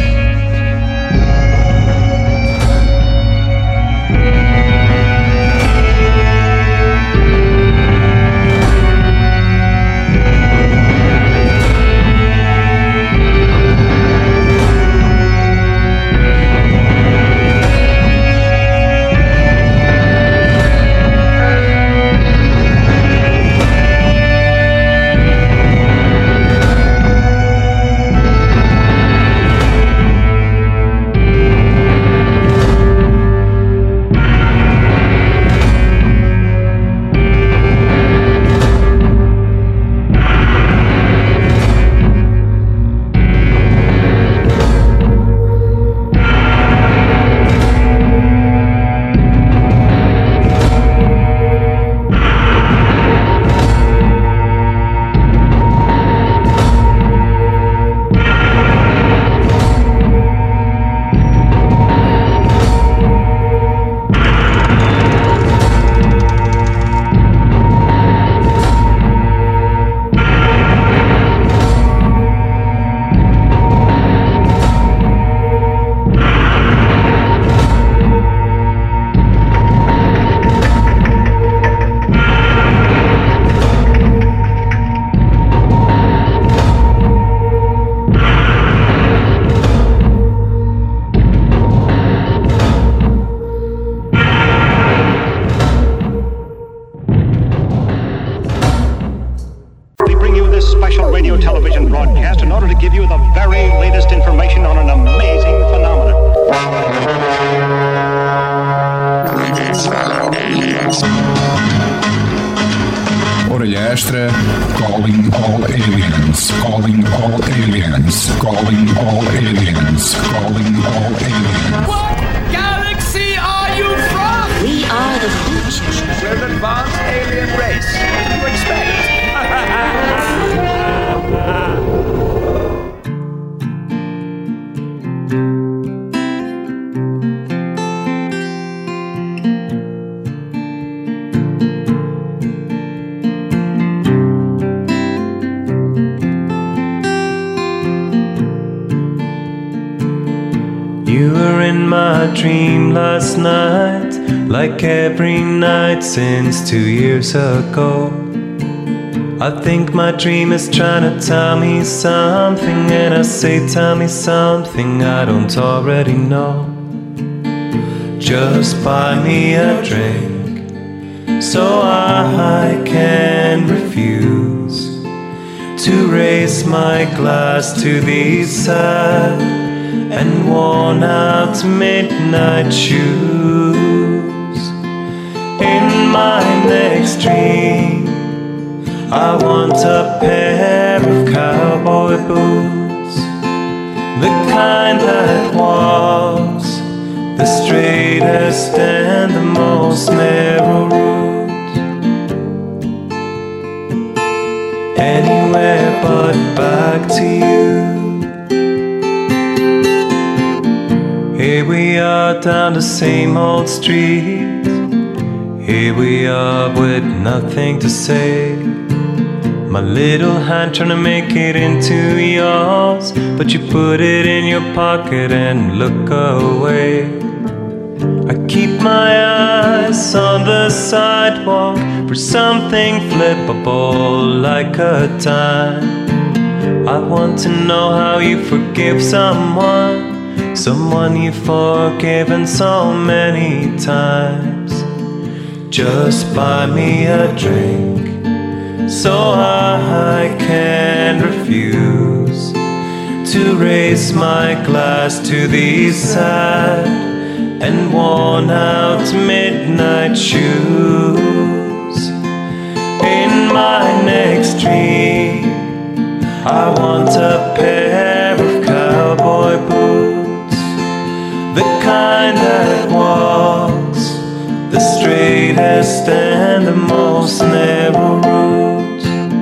television broadcast in order to give you the very latest information on an amazing phenomenon. Orelha Extra, calling all aliens, calling all aliens, calling all aliens, calling all aliens. What galaxy are you from? We are the future. We're an advanced alien race. What do you expect? You were in my dream last night, like every night since 2 years ago. I think my dream is trying to tell me something, and I say tell me something I don't already know. Just buy me a drink so I can refuse to raise my glass to these sad and worn out midnight shoes. In my next dream, I want a pair of cowboy boots, the kind that walks the straightest and the most narrow route, anywhere but back to you. Here we are down the same old street. Here we are with nothing to say. My little hand trying to make it into yours, but you put it in your pocket and look away. I keep my eyes on the sidewalk for something flippable like a dime. I want to know how you forgive someone you've forgiven so many times. Just buy me a drink so I can refuse to raise my glass to these sad and worn out midnight shoes. In my next dream, I want a pair of cowboy boots, the kind that walks the straightest and the most narrow route,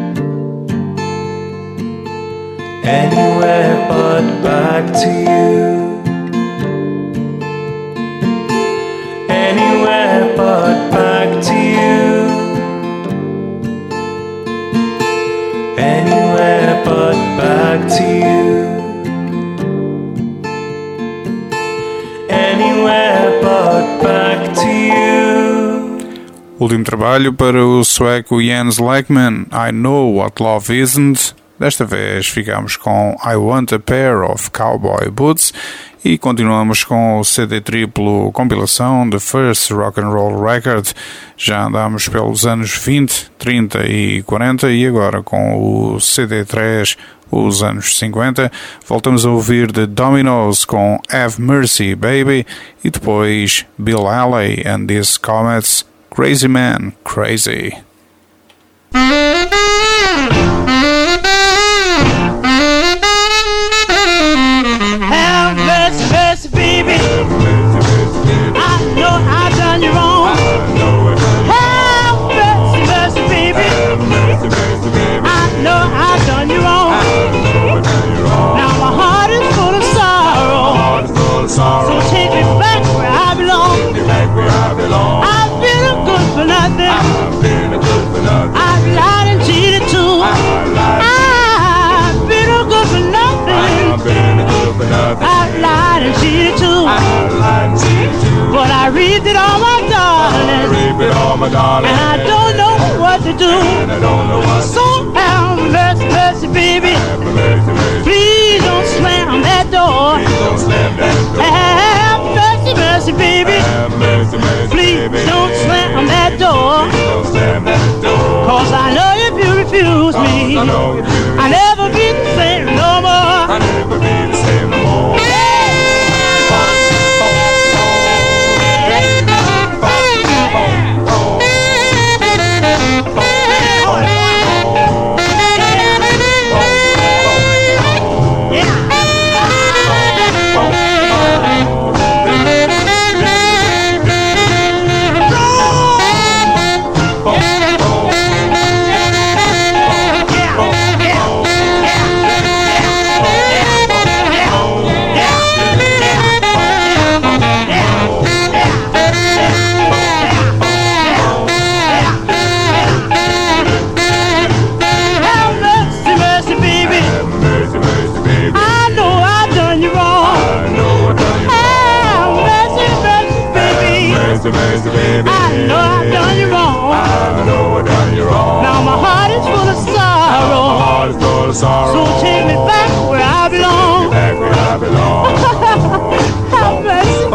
anywhere but back to you. Anywhere but back to you. Anywhere but back to you. Anywhere but back to you. Último trabalho para o sueco Jens Lekman, I Know What Love Isn't. Desta vez ficamos com I Want a Pair of Cowboy Boots e continuamos com o CD triplo compilação The First Rock and Roll Record. Já andamos pelos anos 20, 30 e 40 e agora com o CD3, os anos 50. Voltamos a ouvir The Dominoes com Have Mercy Baby e depois Bill Haley and His Comets, Crazy Man, Crazy. Have mercy, mercy, baby. I know I done you wrong. Have mercy, mercy, baby. I know I done you wrong. Now my heart is full of sorrow. So take me back where I belong. I've been a good for nothing. I've lied and cheated too. I've been a good for nothing. I've lied and cheated too. But I reaped it all, my darling. And I don't know what to do. So have mercy, mercy, baby. Please don't slam that door. Have mercy, mercy, baby. Please don't slam that door. Cause I know if you refuse me, I'll never be of sorrow. So take me back where I belong. Back where I belong. Have mercy.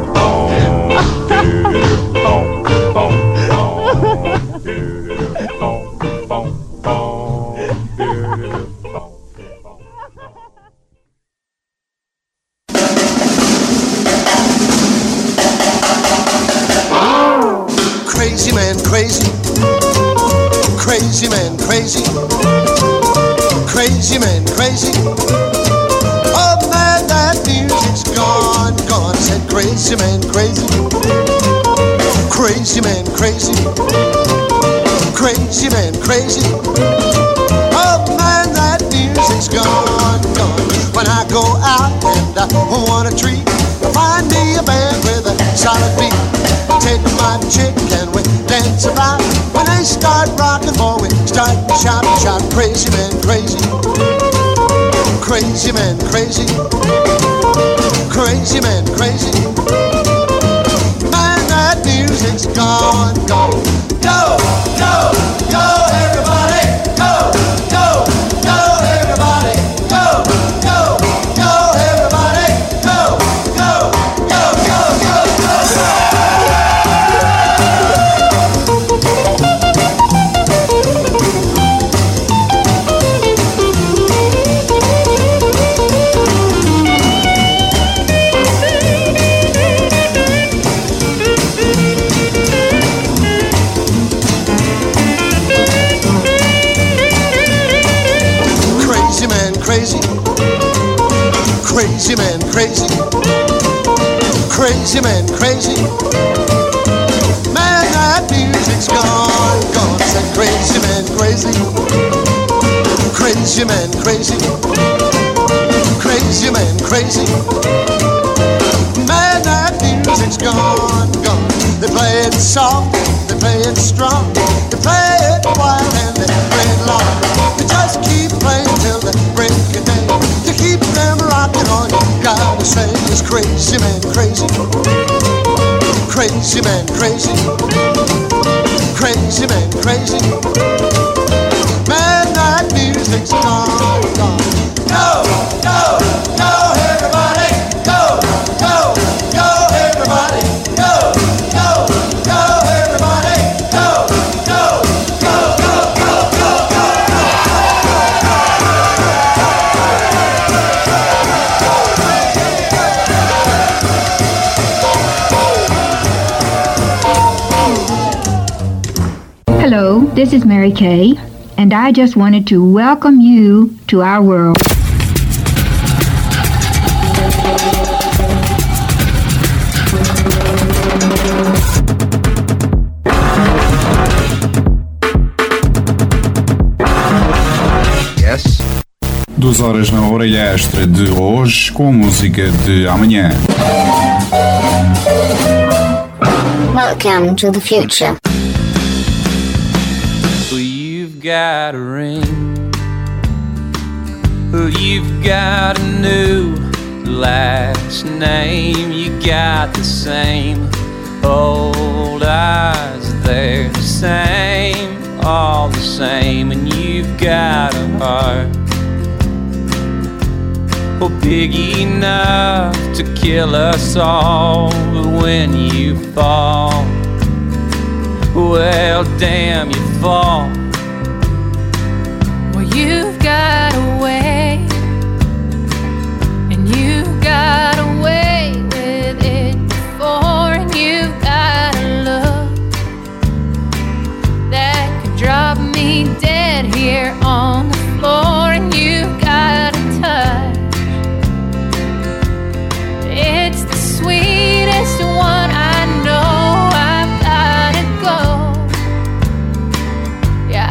Crazy man, crazy. Crazy man, crazy. Crazy man, crazy. Oh man, that music's gone, gone. Said crazy man, crazy. Crazy man, crazy. Crazy man, crazy. Oh man, that music's gone, gone. When I go out and I want a treat, find me a band with a solid beat. Take my chick and we dance about. When they start rocking, boy, we start to shout, shout. Crazy man, crazy. Crazy man, crazy. Crazy man, crazy. Man, that music's gone, gone. Go, go, go, everybody. Go, go, go, everybody. Go, go, go, everybody. Go, go, go, go, go, go. Crazy, crazy man, crazy, crazy man, crazy. Man, that music's gone, gone. Said crazy man, crazy, crazy man, crazy, crazy man, crazy. Man, that music's gone, gone. They play it soft, they play it strong, they play it wild and they play it long. They just keep playing till they break your day. To keep them rocking on, you gotta say it's crazy man, crazy. Crazy man, crazy. Crazy man, crazy. Man, that music's gone, gone. Go, go, go, everybody. Go, go, go, everybody. Go, go, go, everybody. Go, go, go, go, go, go, go. Hello, this is Mary Kay, and I just wanted to welcome you to our world. Yes. 2 horas na orelha extra de hoje com música de amanhã. Welcome to the future. Well, you've got a ring. Well, you've got a new last name. You got the same old eyes. They're the same, all the same. And you've got a heart, well, big enough to kill us all. But when you fall, well, damn, you fall. Well, you've got a way, and you've got a way with it before, and you've got a look that could drop me dead here on the floor, and you've got a touch. It's the sweetest one I know. I've gotta go. Yeah,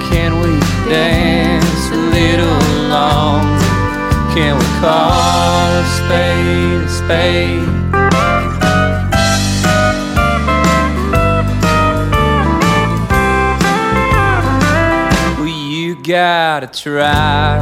can we dance a little longer? Can we call a spade a spade? Gotta try,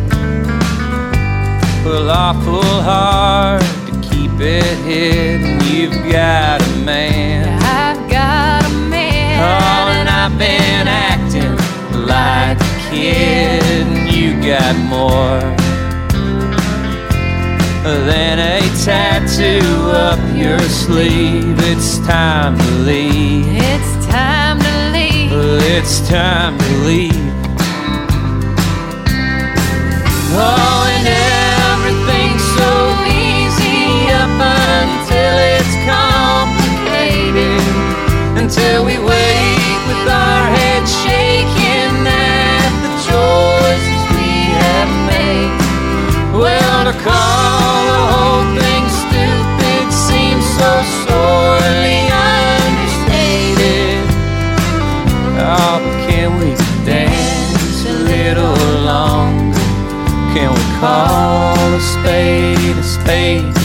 pull awful hard to keep it hidden. You've got a man, I've got a man. oh, and I've been acting like a kid, and you got more than a tattoo up your sleeve. It's time to leave. It's time to leave. It's time to leave. Oh, and everything's so easy up until it's complicated. Until we wake with our heads shaking at the choices we have made. Well, to call the whole thing stupid seems so sorely understated. Oh, but can we dance a little longer? Can we call a spade a spade?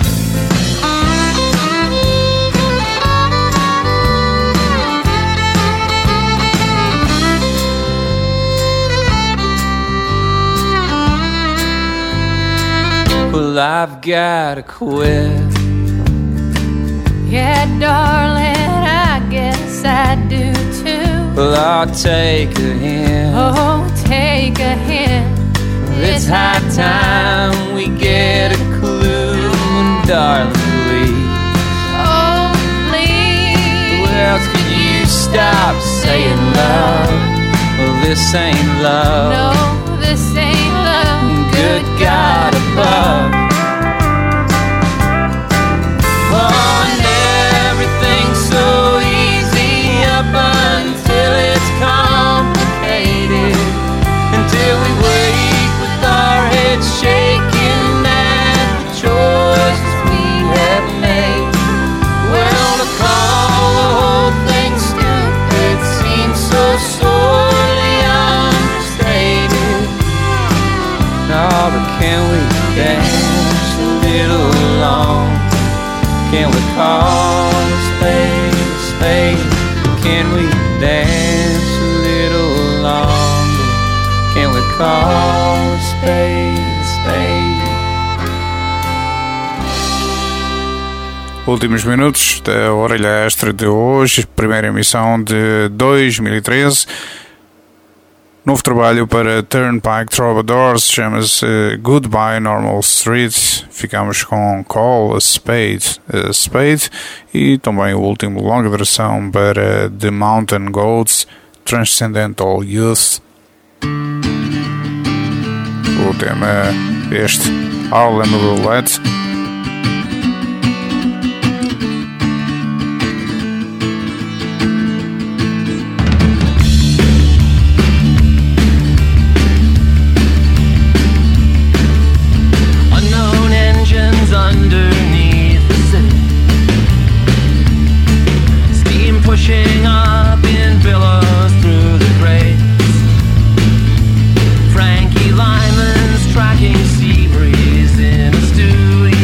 Well, I've gotta quit. Yeah, darling, I guess I do too. Well, I'll take a hint. Oh, take a hint. It's high time we get a clue, and darling, please. Oh, please. Well, can you stop saying love? Well, this ain't love. No, this ain't love. Good God above. Oh, and everything's so easy up until it's complicated. Until we wake with our heads shaking at the choices we have made. Well, to call the whole thing stupid seems so sorely understated. Oh, but can we dance a little long? Can we call a spade a spade? Can we dance a little longer? Can we call a spade a spade? Últimos minutos da Orelha Extra de hoje, primeira emissão de 2013. Novo trabalho para Turnpike Troubadours, chama-se Goodbye Normal Street. Ficamos com Call a Spade e também o último longa duração para The Mountain Goats, Transcendental Youth. O tema este, Harlem Roulette. Underneath the city, steam pushing up in billows through the grates. Frankie Lyman's tracking sea breeze in a studio.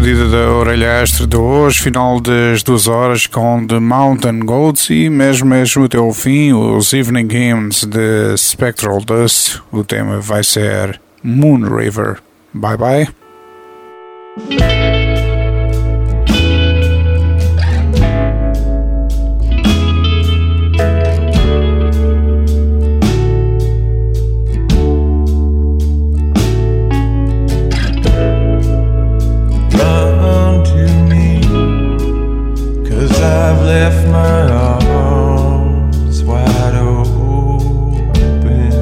despedida da Orelha Extra de hoje, final das 2 horas com The Mountain Goats e mesmo até o fim os Evening Hymns de Spectral Dust. O tema vai ser Moon River. Bye bye. I've left my arms wide open.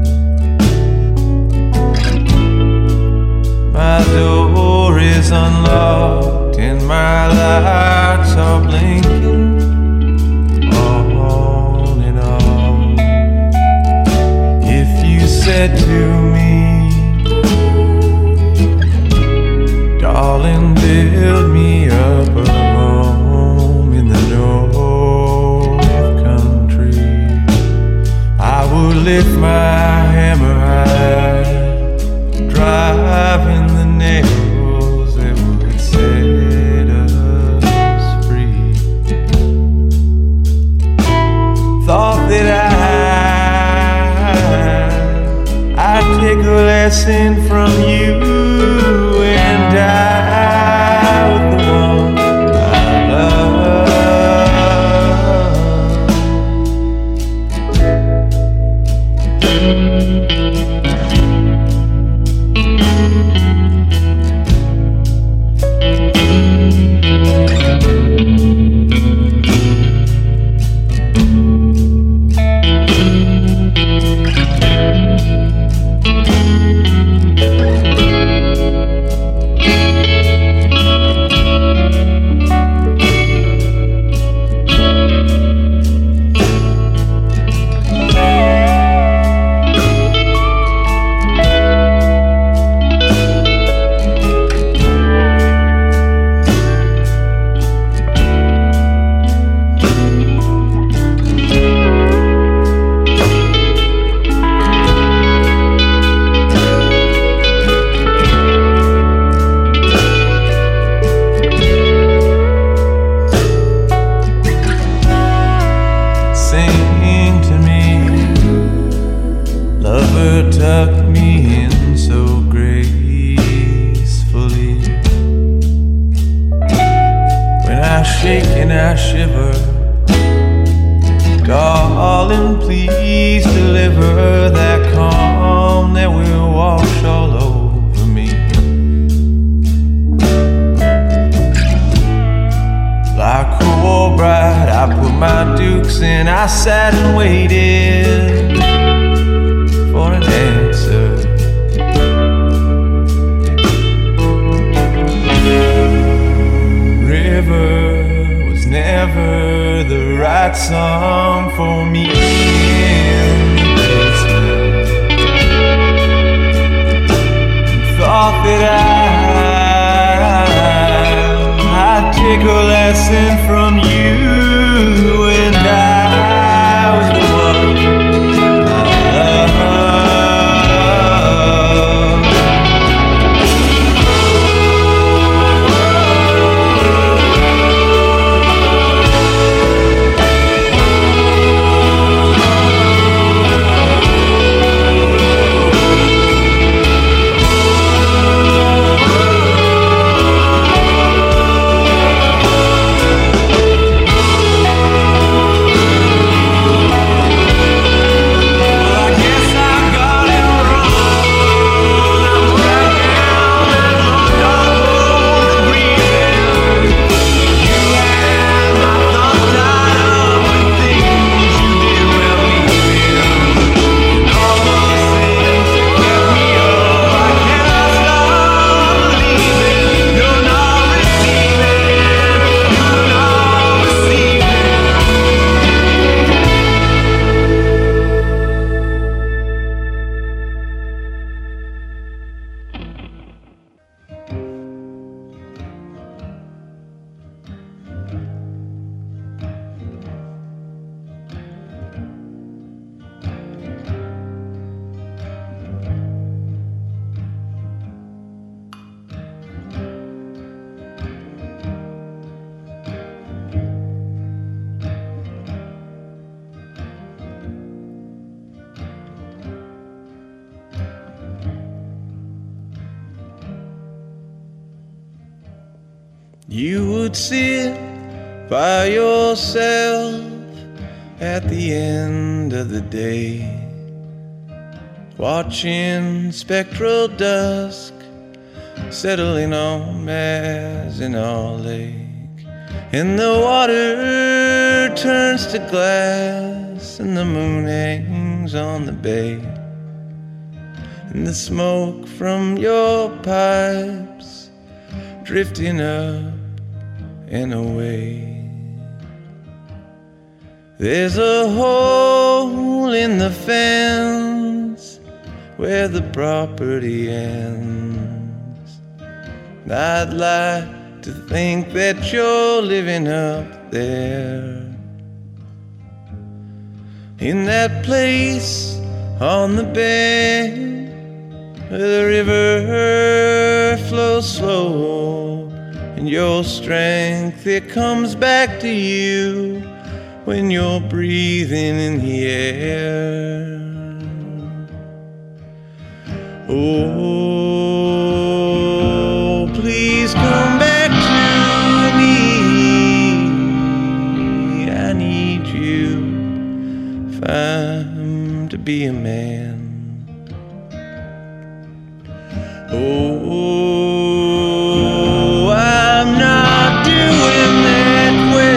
My door is unlocked and my lights are blinking on and on. If you said to me, darling, build me up a home in the North Country, I would lift my hammer high, driving the nails that would set us free. Thought that I'd take a lesson from you and die with the one I love. You would sit by yourself at the end of the day, watching spectral dusk settling on Mazenal Lake, and the water turns to glass and the moon hangs on the bay, and the smoke from your pipes drifting up and away. There's a hole in the fence where the property ends. I'd like to think that you're living up there, in that place on the bend where the river flows slow, and your strength, it comes back to you when you're breathing in the air. Oh, please come back to me. I need you if I'm to be a man. Oh, I'm not doing that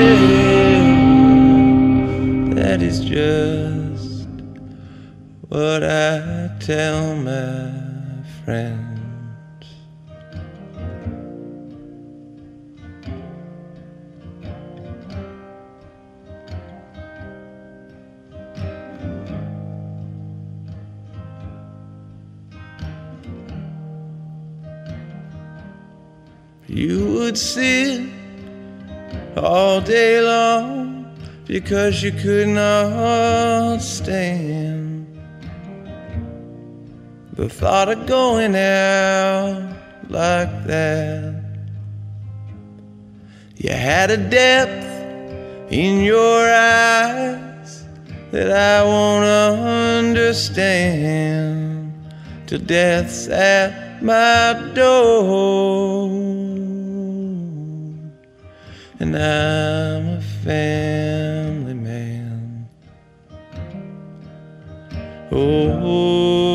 well. That is just what I tell my friends. You would sit all day long because you could not stand the thought of going out like that. You had a depth in your eyes that I won't understand till death's at my door, and I'm a family man. Oh,